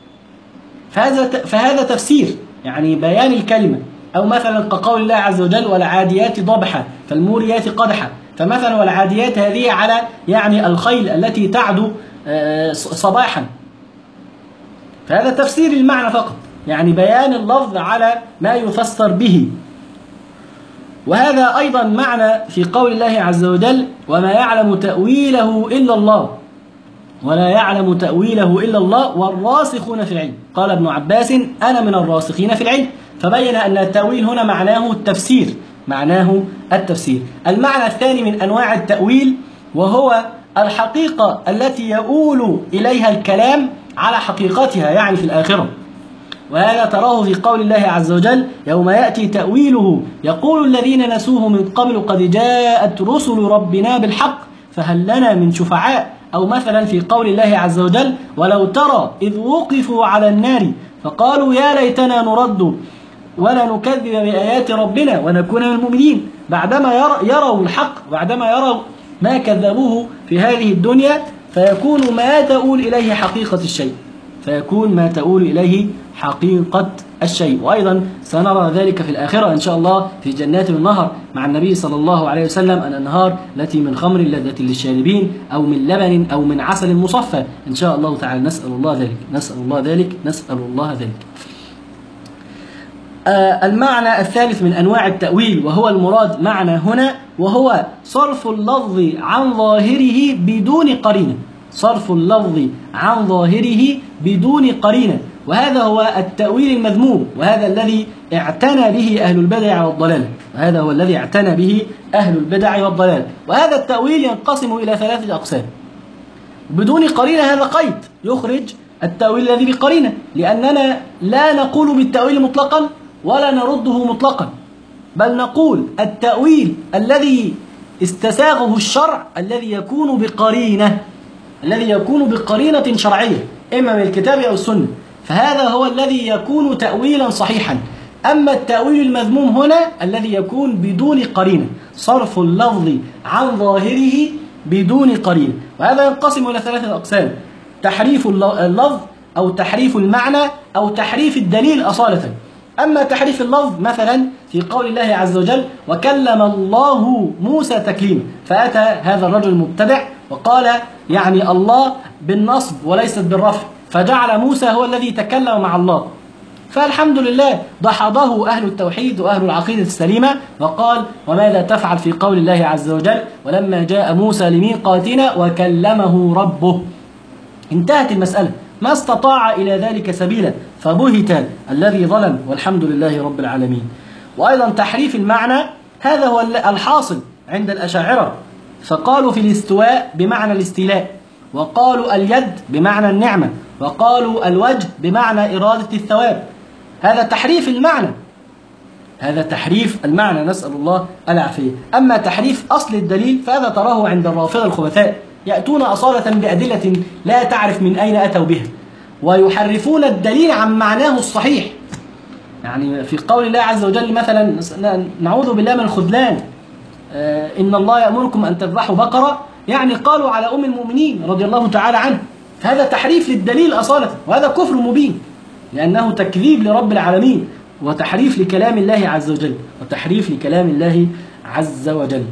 فهذا فهذا تفسير، يعني بيان الكلمة. أو مثلا كقول الله عز وجل والعاديات ضبحا فالموريات قدحا، فمثلا والعاديات هذه على يعني الخيل التي تعدو صباحا، فهذا تفسير المعنى فقط. يعني بيان اللفظ على ما يفسر به. وهذا أيضا معنى في قول الله عز وجل: وما يعلم تأويله إلا الله، ولا يعلم تأويله إلا الله والراسخون في العلم. قال ابن عباس: أنا من الراسخين في العلم. فبين أن التأويل هنا معناه التفسير، معناه التفسير. المعنى الثاني من أنواع التأويل وهو الحقيقة التي يؤول إليها الكلام على حقيقتها، يعني في الآخرة. وهذا تراه في قول الله عز وجل: يوم يأتي تأويله يقول الذين نسوه من قبل قد جاءت رسل ربنا بالحق فهل لنا من شفعاء. أو مثلا في قول الله عز وجل: ولو ترى إذ وقفوا على النار فقالوا يا ليتنا نرد ولا نكذب بآيات ربنا ونكون من المؤمنين. بعدما يروا الحق، بعدما يروا ما كذبوه في هذه الدنيا، فيكون ما تؤول إليه حقيقة الشيء، فيكون ما تؤول إليه حقيقة الشيء. وأيضا سنرى ذلك في الآخرة إن شاء الله في جنات النهر مع النبي صلى الله عليه وسلم، أن النهار التي من خمر لذة للشاربين أو من لبن أو من عسل مصفى إن شاء الله تعالى. نسأل الله ذلك، نسأل الله ذلك، نسأل الله ذلك. آه المعنى الثالث من أنواع التأويل وهو المراد معنا هنا، وهو صرف اللفظ عن ظاهره بدون قرينة. صرف اللفظ عن ظاهره بدون قرينة، وهذا هو التأويل المذموم، وهذا الذي اعتنى به أهل البدع والضلال، وهذا هو الذي اعتنى به أهل البدع والضلال. وهذا التأويل ينقسم إلى ثلاثة أقسام. بدون قرينة هذا قيد يخرج التأويل الذي بقرينة، لأننا لا نقول بالتأويل مطلقا ولا نرده مطلقا، بل نقول التأويل الذي استساغه الشرع الذي يكون بقرينة، الذي يكون بقرينة شرعية إما من الكتاب أو السنة، فهذا هو الذي يكون تأويلا صحيحا. أما التأويل المذموم هنا الذي يكون بدون قرينة، صرف اللفظ عن ظاهره بدون قرينة. وهذا ينقسم إلى ثلاثة أقسام: تحريف اللفظ أو تحريف المعنى أو تحريف الدليل أصالة. أما تحريف اللفظ مثلا في قول الله عز وجل: وكلم الله موسى تكليما، فأتى هذا الرجل المبتدع وقال يعني الله بالنصب وليست بالرفع، فجعل موسى هو الذي تكلم مع الله. فالحمد لله دحضه أهل التوحيد وأهل العقيدة السليمة وقال: وماذا تفعل في قول الله عز وجل: ولما جاء موسى لميقاتنا وكلمه ربه. انتهت المسألة، ما استطاع إلى ذلك سبيلا، فبهت الذي ظلم، والحمد لله رب العالمين. وأيضا تحريف المعنى هذا هو الحاصل عند الأشاعرة، فقالوا في الاستواء بمعنى الاستيلاء، وقالوا اليد بمعنى النعمة، وقالوا الوجه بمعنى إرادة الثواب. هذا تحريف المعنى، هذا تحريف المعنى، نسأل الله العافية. أما تحريف أصل الدليل فهذا تراه عند الرافضة الخبثاء، يأتون أصالة بأدلة لا تعرف من أين أتوا بها، ويحرفون الدليل عن معناه الصحيح. يعني في قول الله عز وجل مثلا: نعوذ بالله من الخذلان، آه إن الله يأمركم أن تذبحوا بقرة، يعني قالوا على أم المؤمنين رضي الله تعالى عنه. فهذا تحريف للدليل أصالة، وهذا كفر مبين، لأنه تكذيب لرب العالمين وتحريف لكلام الله عز وجل، وتحريف لكلام الله عز وجل.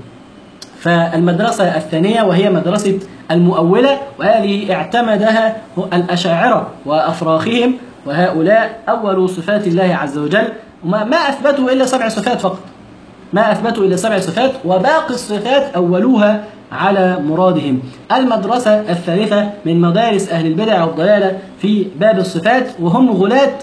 فالمدرسة الثانية وهي مدرسة المؤولة، وهذه اعتمدها الأشاعرة وأفراخهم، وهؤلاء أول صفات الله عز وجل، وما ما أثبتوا إلا سبع صفات فقط، ما أثبتوا إلا سبع صفات، وباقي الصفات أولوها على مرادهم. المدرسة الثالثة من مدارس أهل البدع والضلالة في باب الصفات، وهم غلاة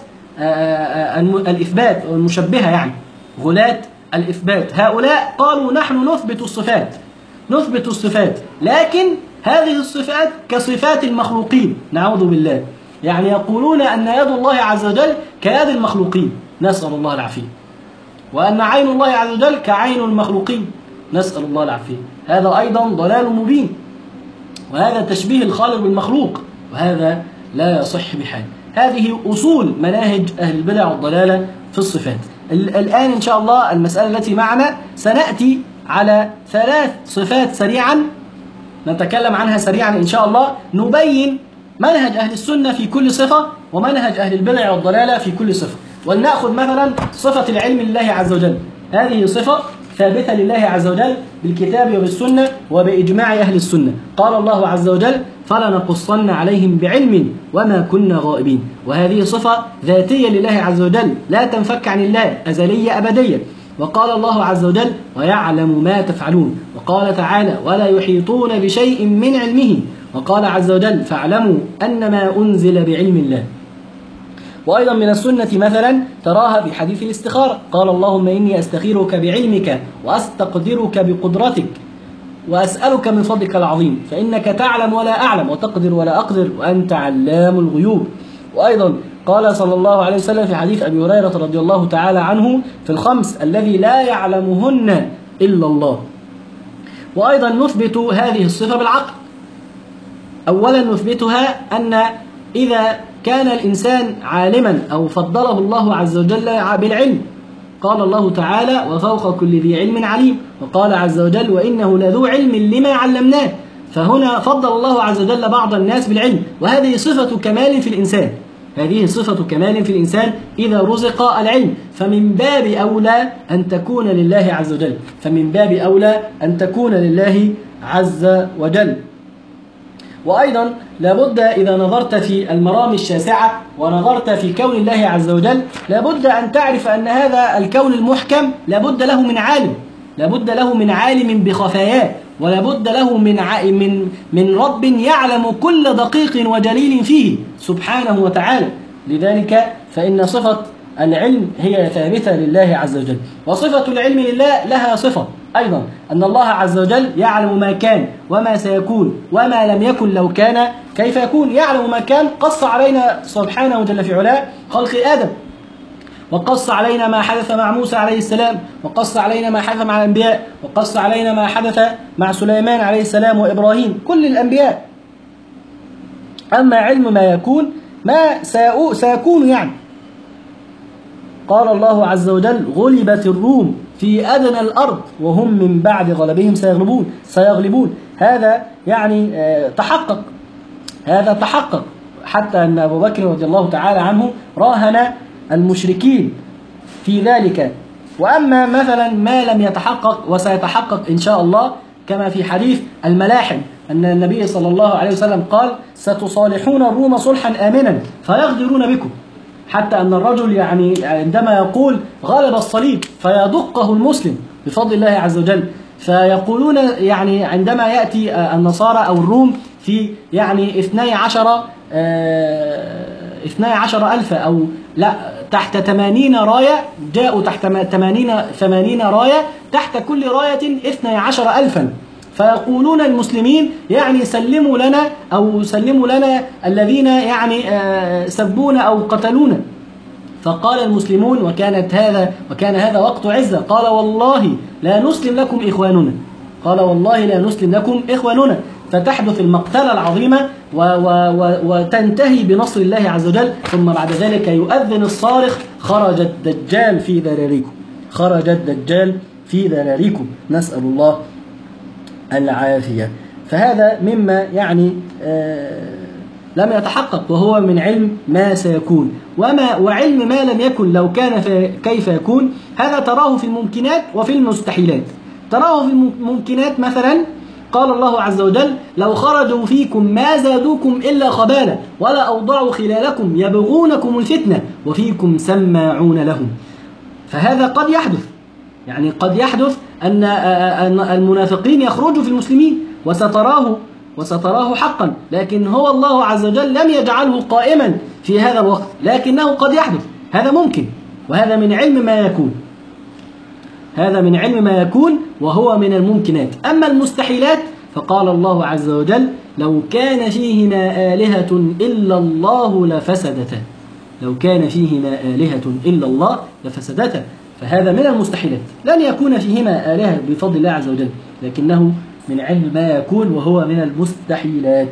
الإثبات والمشبهة، يعني غلاة الإثبات. هؤلاء قالوا: نحن نثبت الصفات، نثبت الصفات، لكن هذه الصفات كصفات المخلوقين، نعوذ بالله. يعني يقولون أن يد الله عز وجل كيد المخلوقين، نسأل الله العافية، وأن عين الله عز وجل كعين المخلوقين، نسأل الله العافية. هذا أيضا ضلال مبين، وهذا تشبيه الخالق بالمخلوق، وهذا لا يصح بحال. هذه أصول مناهج أهل البدع والضلالة في الصفات. الآن إن شاء الله المسألة التي معنا سنأتي على ثلاث صفات سريعا، نتكلم عنها سريعا إن شاء الله، نبين منهج أهل السنة في كل صفة ومنهج أهل البدع والضلالة في كل صفة. ولنأخذ مثلا صفة العلم لله عز وجل، هذه صفة ثابتة لله عز وجل بالكتاب وبالسنة وبإجماع أهل السنة. قال الله عز وجل: فلنقصن عليهم بعلم وما كنا غائبين. وهذه صفة ذاتية لله عز وجل لا تنفك عن الله، أزلية أبدية. وقال الله عز وجل: ويعلم ما تفعلون. وقال تعالى: ولا يحيطون بشيء من علمه. وقال عز وجل: فاعلموا أنما أنزل بعلم الله. وأيضا من السنة مثلا تراها في حديث الاستخارة. قال: اللهم إني أستخيرك بعلمك وأستقدرك بقدرتك وأسألك من فضلك العظيم فإنك تعلم ولا أعلم وتقدر ولا أقدر وأنت علام الغيوب. وأيضا قال صلى الله عليه وسلم في حديث أبي هريرة رضي الله تعالى عنه في الخمس الذي لا يعلمهن إلا الله. وأيضا نثبت هذه الصفة بالعقل. أولا نثبتها أن إذا كان الإنسان عالما أو فضله الله عز وجل بالعلم، قال الله تعالى: وفوق كل ذي علم عليم. وقال عز وجل: وإنه لذو علم لما علمناه. فهنا فضل الله عز وجل بعض الناس بالعلم، وهذه صفة كمال في الإنسان. هذه صفة كمال في الإنسان إذا رزق العلم، فمن باب أولى أن تكون لله عز وجل، فمن باب أولى أن تكون لله عز وجل. وأيضا لابد إذا نظرت في المرام الشاسعة ونظرت في كون الله عز وجل لابد أن تعرف أن هذا الكون المحكم لابد له من عالم، لابد له من عالم بخفاياه، ولابد له من من من رب يعلم كل دقيق وجليل فيه سبحانه وتعالى. لذلك فإن صفة العلم هي ثابتة لله عز وجل. وصفة العلم لله لها صفة أيضا أن الله عز وجل يعلم ما كان وما سيكون وما لم يكن لو كان كيف يكون. يعلم ما كان، قص علينا سبحانه وجل في علاه خلق آدم، وقص علينا ما حدث مع موسى عليه السلام، وقص علينا ما حدث مع الأنبياء، وقص علينا ما حدث مع سليمان عليه السلام وإبراهيم، كل الأنبياء. أما علم ما يكون ما سيكون يعني قال الله عز وجل: غلبت الروم في أدنى الأرض وهم من بعد غلبهم سيغلبون سيغلبون. هذا يعني تحقق، هذا تحقق، حتى أن أبو بكر رضي الله تعالى عنه راهن المشركين في ذلك. وأما مثلا ما لم يتحقق وسيتحقق إن شاء الله كما في حديث الملاحم أن النبي صلى الله عليه وسلم قال: ستصالحون الروم صلحا آمنا فيغدرون بكم. حتى أن الرجل يعني عندما يقول غلب الصليب فيدقه المسلم بفضل الله عز وجل، فيقولون يعني عندما يأتي النصارى أو الروم في يعني اثني عشر اثني عشر ألف أو لا تحت ثمانين راية، جاءوا تحت ثمانين راية، تحت كل راية اثني عشر ألفا، فيقولون المسلمين يعني سلموا لنا أو سلموا لنا الذين يعني سبونا أو قتلونا. فقال المسلمون وكانت هذا وكان هذا وقت عزة، قال: والله لا نسلم لكم إخواننا، قال: والله لا نسلم لكم إخواننا. فتحدث المقتلة العظيمة و و و وتنتهي بنصر الله عز وجل. ثم بعد ذلك يؤذن الصارخ: خرج الدجال في ذراريكم، خرج الدجال في ذراريكم، نسأل الله العافية. فهذا مما يعني آه لم يتحقق، وهو من علم ما سيكون. وما وعلم ما لم يكن لو كان كيف يكون، هذا تراه في الممكنات وفي المستحيلات. تراه في الممكنات مثلا قال الله عز وجل: لو خرجوا فيكم ما زادوكم إلا خبالا ولا أوضعوا خلالكم يبغونكم الفتنة وفيكم سماعون لهم. فهذا قد يحدث، يعني قد يحدث أن المنافقين يخرجوا في المسلمين، وستراه وستراه حقا، لكن هو الله عز وجل لم يجعله قائما في هذا الوقت، لكنه قد يحدث. هذا ممكن، وهذا من علم ما يكون، هذا من علم ما يكون وهو من الممكنات. أما المستحيلات فقال الله عز وجل: لو كان فيهما آلهة إلا الله لفسدتا، لو كان فيهما آلهة إلا الله لفسدتا. فهذا من المستحيلات، لن يكون فيهما آلهة بفضل الله عز وجل، لكنه من علم ما يكون وهو من المستحيلات.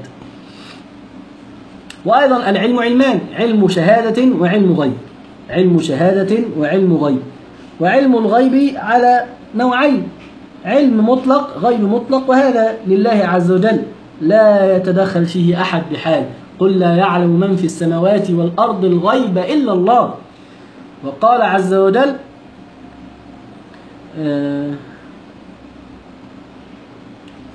وأيضا العلم علمان: علم شهادة وعلم غيب، علم شهادة وعلم غيب. وعلم الغيب على نوعين: علم مطلق، غيب مطلق، وهذا لله عز وجل لا يتدخل فيه أحد بحال. قل لا يعلم من في السماوات والأرض الغيب إلا الله. وقال عز وجل: آه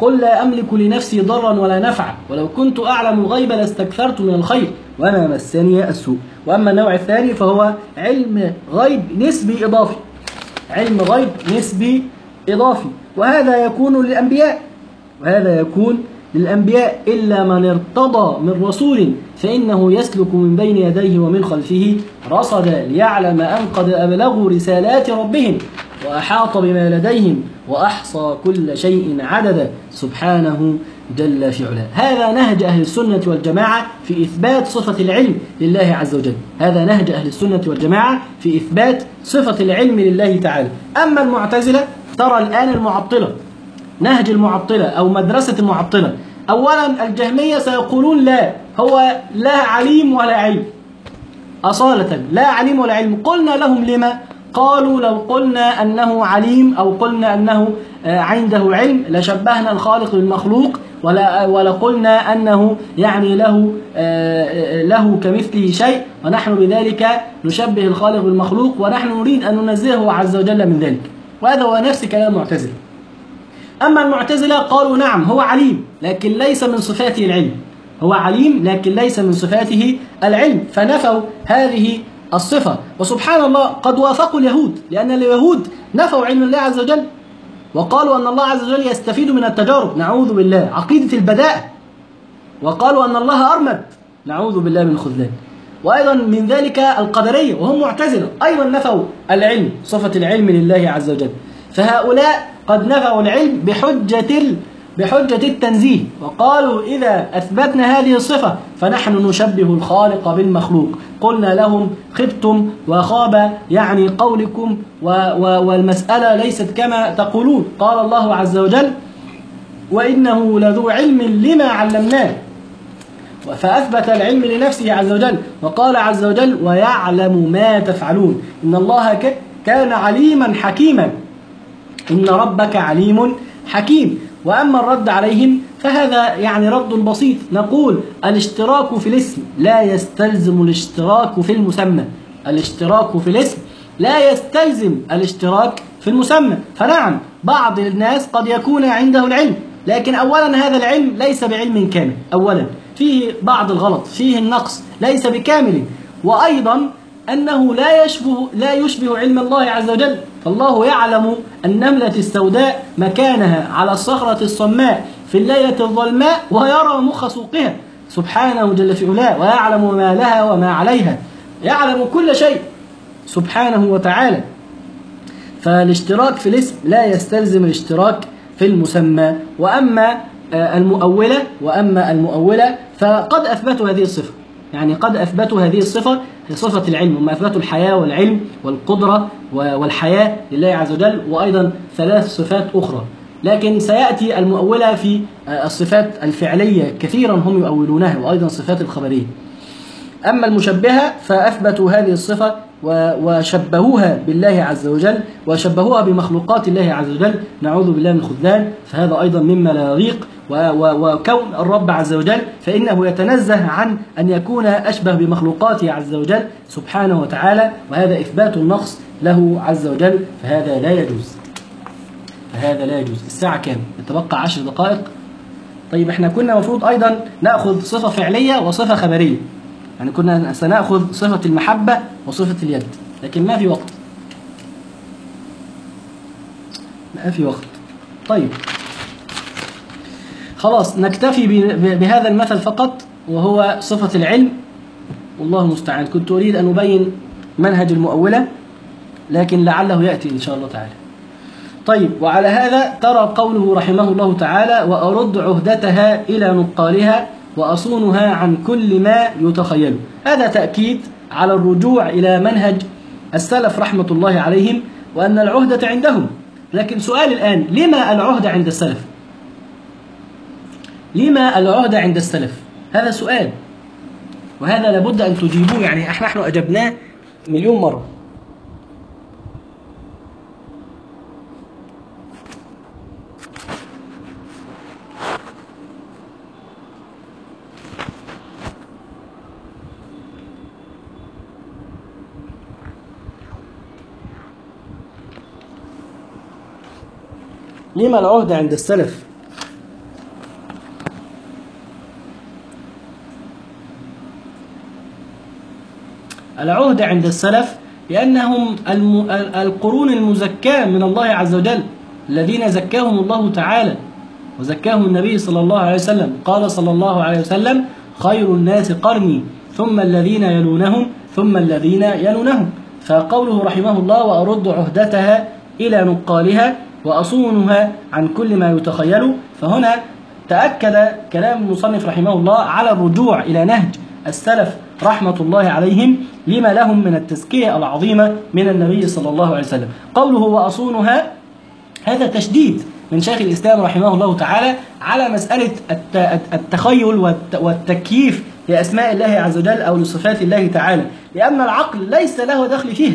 قل لا أملك لنفسي ضرا ولا نفعا ولو كنت أعلم الغيب لاستكثرت من الخير وما مسني السوء. وأما النوع الثاني فهو علم غيب نسبي إضافي، علم غيب نسبي إضافي، وهذا يكون للأنبياء، وهذا يكون للأنبياء إلا من ارتضى من رسول فإنه يسلك من بين يديه ومن خلفه رصدا ليعلم أن قد أبلغوا رسالات ربهم وأحاط بما لديهم وأحصى كل شيء عددا سبحانه جل في علاه. هذا نهج أهل السنة والجماعة في إثبات صفة العلم لله عز وجل، هذا نهج أهل السنة والجماعة في إثبات صفة العلم لله تعالى. أما المعتزلة ترى الآن المعطلة، نهج المعطلة أو مدرسة المعطلة، أولا الجهمية سيقولون لا، هو لا عليم ولا علم أصالة، لا عليم ولا علم. قلنا لهم لما؟ قالوا لو قلنا أنه عليم أو قلنا أنه عنده علم لشبهنا الخالق بالمخلوق ولا ولقلنا أنه يعني له له كمثله شيء ونحن بذلك نشبه الخالق بالمخلوق ونحن نريد أن ننزهه عز وجل من ذلك، وهذا هو نفس كلام المعتزلة. أما المعتزلة قالوا نعم هو عليم لكن ليس من صفاته العلم، هو عليم لكن ليس من صفاته العلم، فنفوا هذه الصفة. وسبحان الله قد وافقوا اليهود، لأن اليهود نفوا علم الله عز وجل وقالوا أن الله عز وجل يستفيد من التجارب، نعوذ بالله، عقيدة البداءة، وقالوا أن الله أرمد، نعوذ بالله من الخذلان. وأيضا من ذلك القدرية وهم معتزلة أيضا نفوا العلم، صفة العلم لله عز وجل. فهؤلاء قد نفوا العلم بحجة بحجة التنزيه، وقالوا إذا أثبتنا هذه الصفة فنحن نشبه الخالق بالمخلوق. قلنا لهم خبتم وخاب يعني قولكم و و والمسألة ليست كما تقولون. قال الله عز وجل وإنه لذو علم لما علمناه، فأثبت العلم لنفسه عز وجل، وقال عز وجل ويعلم ما تفعلون، إن الله كان عليما حكيما، إن ربك عليم حكيم. وأما الرد عليهم فهذا يعني رد بسيط، نقول الاشتراك في الاسم لا يستلزم الاشتراك في المسمى، الاشتراك في الاسم لا يستلزم الاشتراك في المسمى. فنعم بعض الناس قد يكون عنده العلم، لكن أولا هذا العلم ليس بعلم كامل، أولا فيه بعض الغلط، فيه النقص، ليس بكامل، وأيضا أنه لا يشبه لا يشبه علم الله عز وجل. فالله يعلم النملة السوداء مكانها على الصخرة الصماء في الليلة الظلماء ويرى مخ سوقها سبحانه جل في علاه، ويعلم ما لها وما عليها، يعلم كل شيء سبحانه وتعالى. فالاشتراك في الاسم لا يستلزم الاشتراك في المسمى. وأما المؤولة وأما المؤولة فقد أثبتوا هذه الصفة، يعني قد أثبتوا هذه الصفة، هي صفة العلم، هم أثبتوا الحياة والعلم والقدرة والحياة لله عز وجل، وأيضا ثلاث صفات أخرى. لكن سيأتي المؤولة في الصفات الفعلية كثيرا هم يؤولونها، وأيضا الصفات الخبرية. أما المشبهة فأثبتوا هذه الصفة وشبهوها بالله عز وجل وشبهوها بمخلوقات الله عز وجل، نعوذ بالله من الخذلان. فهذا أيضا مما لا يليق، وكون الرب عز وجل فإنه يتنزه عن أن يكون أشبه بمخلوقاته عز وجل سبحانه وتعالى، وهذا إثبات النقص له عز وجل، فهذا لا يجوز، فهذا لا يجوز. الساعة كام؟ يتبقى عشر دقائق. طيب احنا كنا مفروض أيضا نأخذ صفة فعلية وصفة خبرية، يعني كنا سنأخذ صفة المحبة وصفة اليد، لكن ما في وقت، ما في وقت. طيب خلاص نكتفي بهذا المثل فقط، وهو صفة العلم، والله المستعان. كنت أريد أن أبين منهج المؤولة لكن لعله يأتي إن شاء الله تعالى. طيب وعلى هذا ترى قوله رحمه الله تعالى وأرد عهدتها إلى نقالها وأصونها عن كل ما يتخيل. هذا تأكيد على الرجوع إلى منهج السلف رحمة الله عليهم، وأن العهدة عندهم. لكن سؤال الآن، لما العهدة عند السلف؟ لما العهدة عند السلف؟ هذا سؤال، وهذا لابد أن تجيبوه، يعني احنا نحن أجبناه مليون مرة. لما العهدة عند السلف؟ العهد عند السلف لأنهم القرون المزكاة من الله عز وجل، الذين زكاهم الله تعالى وزكاهم النبي صلى الله عليه وسلم. قال صلى الله عليه وسلم: خير الناس قرني ثم الذين يلونهم ثم الذين يلونهم. فقوله رحمه الله: وأرد عهدتها إلى نقالها وأصونها عن كل ما يتخيل. فهنا تأكد كلام المصنف رحمه الله على الرجوع إلى نهج السلف رحمة الله عليهم لما لهم من التزكية العظيمة من النبي صلى الله عليه وسلم. قوله وأصونها هذا تشديد من شيخ الإسلام رحمه الله تعالى على مسألة التخيل والتكييف لأسماء الله عز وجل أو لصفات الله تعالى، لأن العقل ليس له دخل فيه،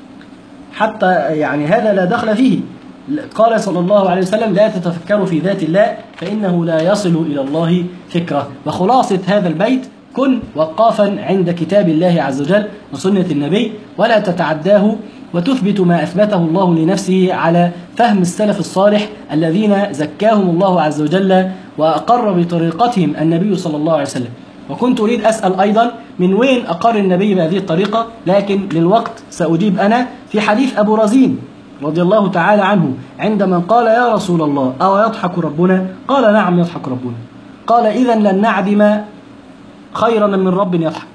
حتى يعني هذا لا دخل فيه. قال صلى الله عليه وسلم: لا تتفكروا في ذات الله فإنه لا يصل إلى الله فكرة. وخلاصة هذا البيت: كن وقافا عند كتاب الله عز وجل وسنة النبي، ولا تتعداه، وتثبت ما أثبته الله لنفسه على فهم السلف الصالح الذين زكاهم الله عز وجل وأقر بطريقتهم النبي صلى الله عليه وسلم. وكنت أريد أسأل أيضا من وين أقر النبي بهذه الطريقة، لكن للوقت سأجيب أنا في حديث أبو رزين رضي الله تعالى عنه عندما قال: يا رسول الله أو يضحك ربنا؟ قال: نعم يضحك ربنا. قال: إذن لن نعدم خيرا من رب يضحك.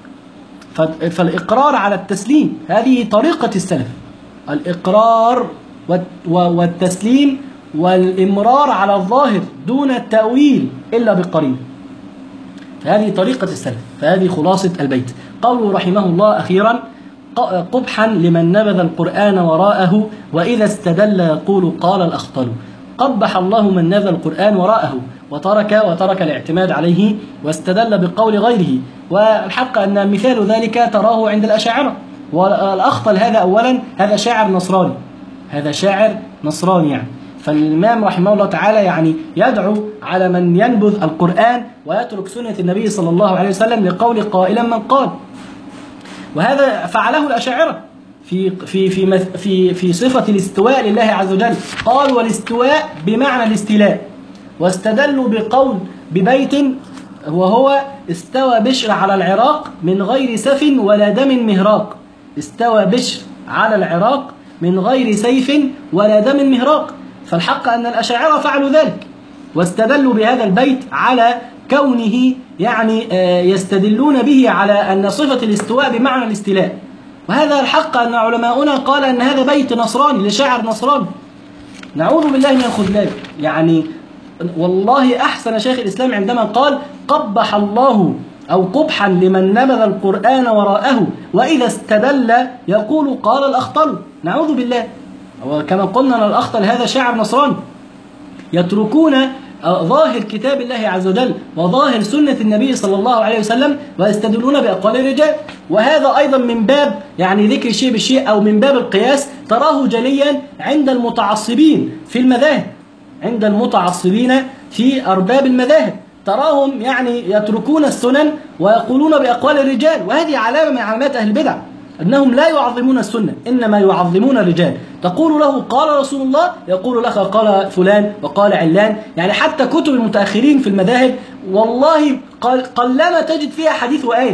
فالإقرار على التسليم هذه طريقة السلف، الإقرار والتسليم والإمرار على الظاهر دون التأويل إلا بالقرين، فهذه طريقة السلف. فهذه خلاصة البيت. قوله رحمه الله أخيرا: قبحا لمن نبذ القرآن وراءه وإذا استدل يقول قال الأخطل. قبح الله من نبذ القرآن وراءه وترك وترك الاعتماد عليه واستدل بقول غيره. والحق أن مثال ذلك تراه عند الأشاعرة. والأخطل هذا أولا هذا شاعر نصراني، هذا شاعر نصراني يعني. فالإمام رحمه الله تعالى يعني يدعو على من ينبذ القرآن ويترك سنة النبي صلى الله عليه وسلم لقول قائلا من قال. وهذا فعله الأشاعرة في في في في في صفة الاستواء لله عز وجل. قال: والاستواء بمعنى الاستيلاء، واستدلوا بقول ببيت وهو: استوى بشر على العراق من غير سيف ولا دم مهراق. استوى بشر على العراق من غير سيف ولا دم مهراق. فالحق أن الأشاعرة فعلوا ذلك واستدلوا بهذا البيت على كونه يعني يستدلون به على أن صفة الاستواء بمعنى الاستيلاء. وهذا الحق أن علماؤنا قال أن هذا بيت نصراني لشاعر نصراني. نعوذ بالله من الخذلان. يعني والله أحسن شيخ الإسلام عندما قال: قبح الله أو قبحا لمن نبذ القرآن وراءه وإذا استدل يقول قال الأخطل. نعوذ بالله. وكما قلنا أن الأخطل هذا شاعر نصراني. يتركون ظاهر كتاب الله عز وجل وظاهر سنة النبي صلى الله عليه وسلم ويستدلون بأقوال الرجال. وهذا أيضا من باب يعني ذكر الشيء بالشيء أو من باب القياس تراه جليا عند المتعصبين في المذاهب، عند المتعصبين في أرباب المذاهب تراهم يعني يتركون السنن ويقولون بأقوال الرجال. وهذه علامة من علامات أهل البدع أنهم لا يعظمون السنة إنما يعظمون الرجال. تقول له قال رسول الله يقول لك قال فلان وقال علان. يعني حتى كتب المتأخرين في المذاهب والله قلما تجد فيها حديث وآية.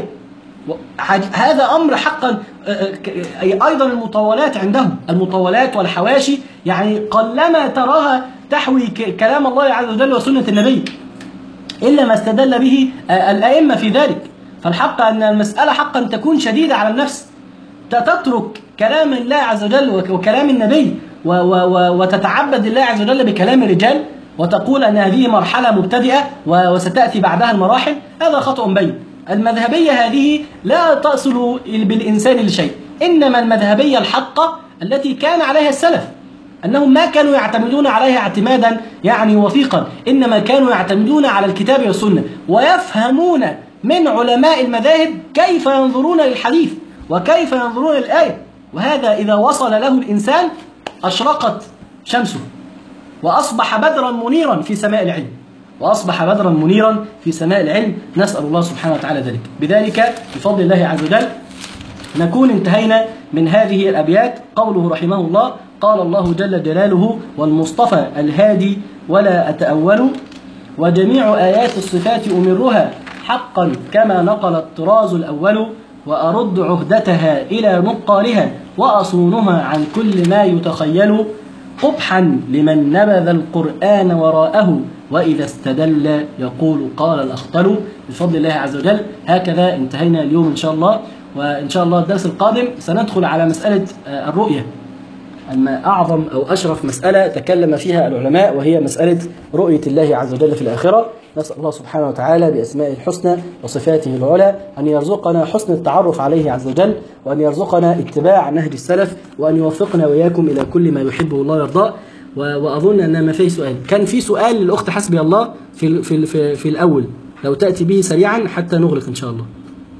هذا أمر حقا. أيضا المطولات عندهم، المطولات والحواشي يعني قلما تراها تحوي كلام الله عز وجل وسنة النبي إلا ما استدل به الأئمة في ذلك. فالحق أن المسألة حقا تكون شديدة على النفس، تترك كلام الله عز وجل وكلام النبي وتتعبد الله عز وجل بكلام الرجال وتقول أن هذه مرحلة مبتدئة وستأتي بعدها المراحل. هذا خطأ بين. المذهبية هذه لا تصل بالإنسان لشيء، إنما المذهبية الحقة التي كان عليها السلف أنهم ما كانوا يعتمدون عليها اعتمادا يعني وثيقا، إنما كانوا يعتمدون على الكتاب والسنة ويفهمون من علماء المذاهب كيف ينظرون للحديث وكيف ينظرون للآية. وهذا إذا وصل له الإنسان أشرقت شمسه وأصبح بدرا منيرا في سماء العلم، وأصبح بدرا منيرا في سماء العلم. نسأل الله سبحانه وتعالى ذلك. بذلك بفضل الله عز وجل نكون انتهينا من هذه الأبيات. قوله رحمه الله: قال الله جل جلاله: والمصطفى الهادي ولا أتأول، وجميع آيات الصفات أمرها حقا كما نقل الطراز الأول، وأرد عهدتها إلى نقالها وأصونها عن كل ما يتخيل قبحا لمن نبذ القرآن وراءه وإذا استدل يقول قال الأخطل. بفضل الله عز وجل هكذا انتهينا اليوم إن شاء الله، وإن شاء الله الدرس القادم سندخل على مسألة الرؤية، أما أعظم أو أشرف مسألة تكلم فيها العلماء، وهي مسألة رؤية الله عز وجل في الآخرة. نسأل الله سبحانه وتعالى بأسمائه الحسنى وصفاته العلى أن يرزقنا حسن التعرف عليه عز وجل، وأن يرزقنا اتباع نهج السلف، وأن يوفقنا وإياكم إلى كل ما يحبه الله ويرضاه. وأظن أن ما فيه سؤال، كان في سؤال للأخت حسبي الله في, في, في, في الأول، لو تأتي به سريعا حتى نغلق إن شاء الله.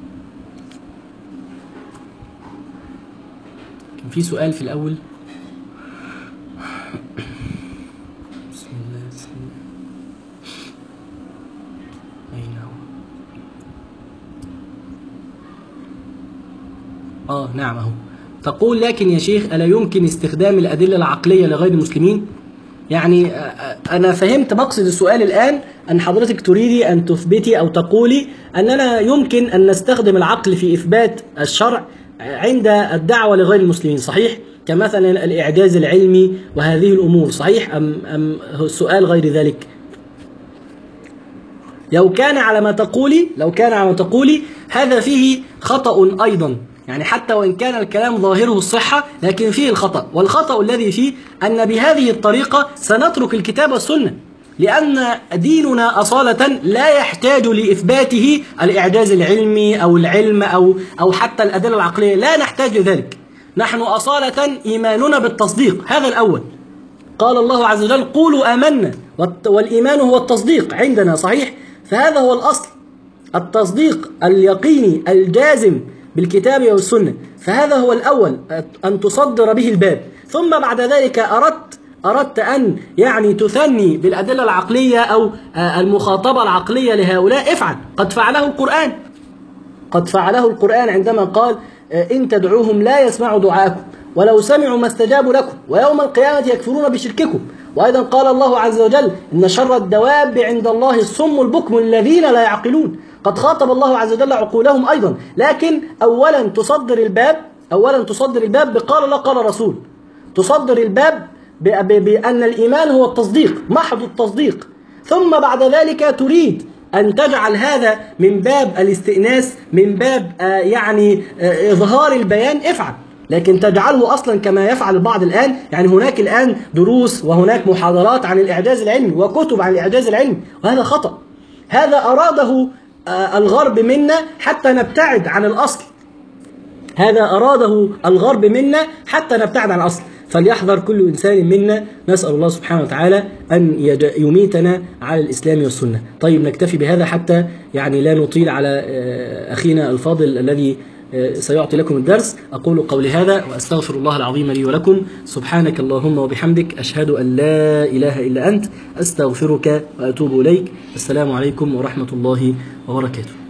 كان في سؤال في الأول. بسم الله بسم الله. أين هو؟ آه نعم أهو. تقول لكن يا شيخ ألا يمكن استخدام الأدلة العقلية لغير المسلمين؟ يعني أنا فهمت مقصد السؤال الآن، أن حضرتك تريدي أن تثبتي أو تقولي أننا يمكن أن نستخدم العقل في إثبات الشرع عند الدعوة لغير المسلمين، صحيح؟ كمثلا الإعجاز العلمي وهذه الأمور، صحيح أم أم السؤال غير ذلك؟ لو كان على ما تقولي لو كان على ما تقولي هذا فيه خطأ أيضا، يعني حتى وإن كان الكلام ظاهره الصحة لكن فيه الخطأ، والخطأ الذي فيه أن بهذه الطريقة سنترك الكتاب والسنة، لأن ديننا أصالة لا يحتاج لإثباته الإعجاز العلمي أو العلم أو أو حتى الأدلة العقلية، لا نحتاج لذلك. نحن أصالة إيماننا بالتصديق، هذا الأول. قال الله عز وجل قولوا آمنا، والإيمان هو التصديق عندنا، صحيح؟ فهذا هو الأصل، التصديق اليقيني الجازم بالكتاب والسنة، فهذا هو الأول أن تصدر به الباب. ثم بعد ذلك أردت أردت أن يعني تثني بالأدلة العقلية أو المخاطبة العقلية لهؤلاء، افعل، قد فعله القرآن قد فعله القرآن عندما قال إن تدعوهم لا يسمعوا دعاءكم ولو سمعوا ما استجابوا لكم ويوم القيامة يكفرون بشرككم. وأيضا قال الله عز وجل إن شر الدواب عند الله الصم البكم الذين لا يعقلون. قد خاطب الله عز وجل عقولهم أيضا، لكن أولا تصدر الباب أولا تصدر الباب بقال الله قال رسول، تصدر الباب بأن الإيمان هو التصديق، محض التصديق، ثم بعد ذلك تريد أن تجعل هذا من باب الاستئناس، من باب آه يعني آه إظهار البيان، افعل، لكن تجعله أصلا كما يفعل البعض الآن. يعني هناك الآن دروس وهناك محاضرات عن الإعجاز العلمي وكتب عن الإعجاز العلمي، وهذا خطأ. هذا أراده آه الغرب منا حتى نبتعد عن الأصل، هذا أراده الغرب منا حتى نبتعد عن الأصل. فليحذر كل إنسان منا، نسأل الله سبحانه وتعالى أن يميتنا على الإسلام والسنة. طيب نكتفي بهذا حتى يعني لا نطيل على أخينا الفاضل الذي سيعطي لكم الدرس. أقول قولي هذا وأستغفر الله العظيم لي ولكم. سبحانك اللهم وبحمدك، أشهد أن لا إله إلا أنت، أستغفرك وأتوب إليك. السلام عليكم ورحمة الله وبركاته.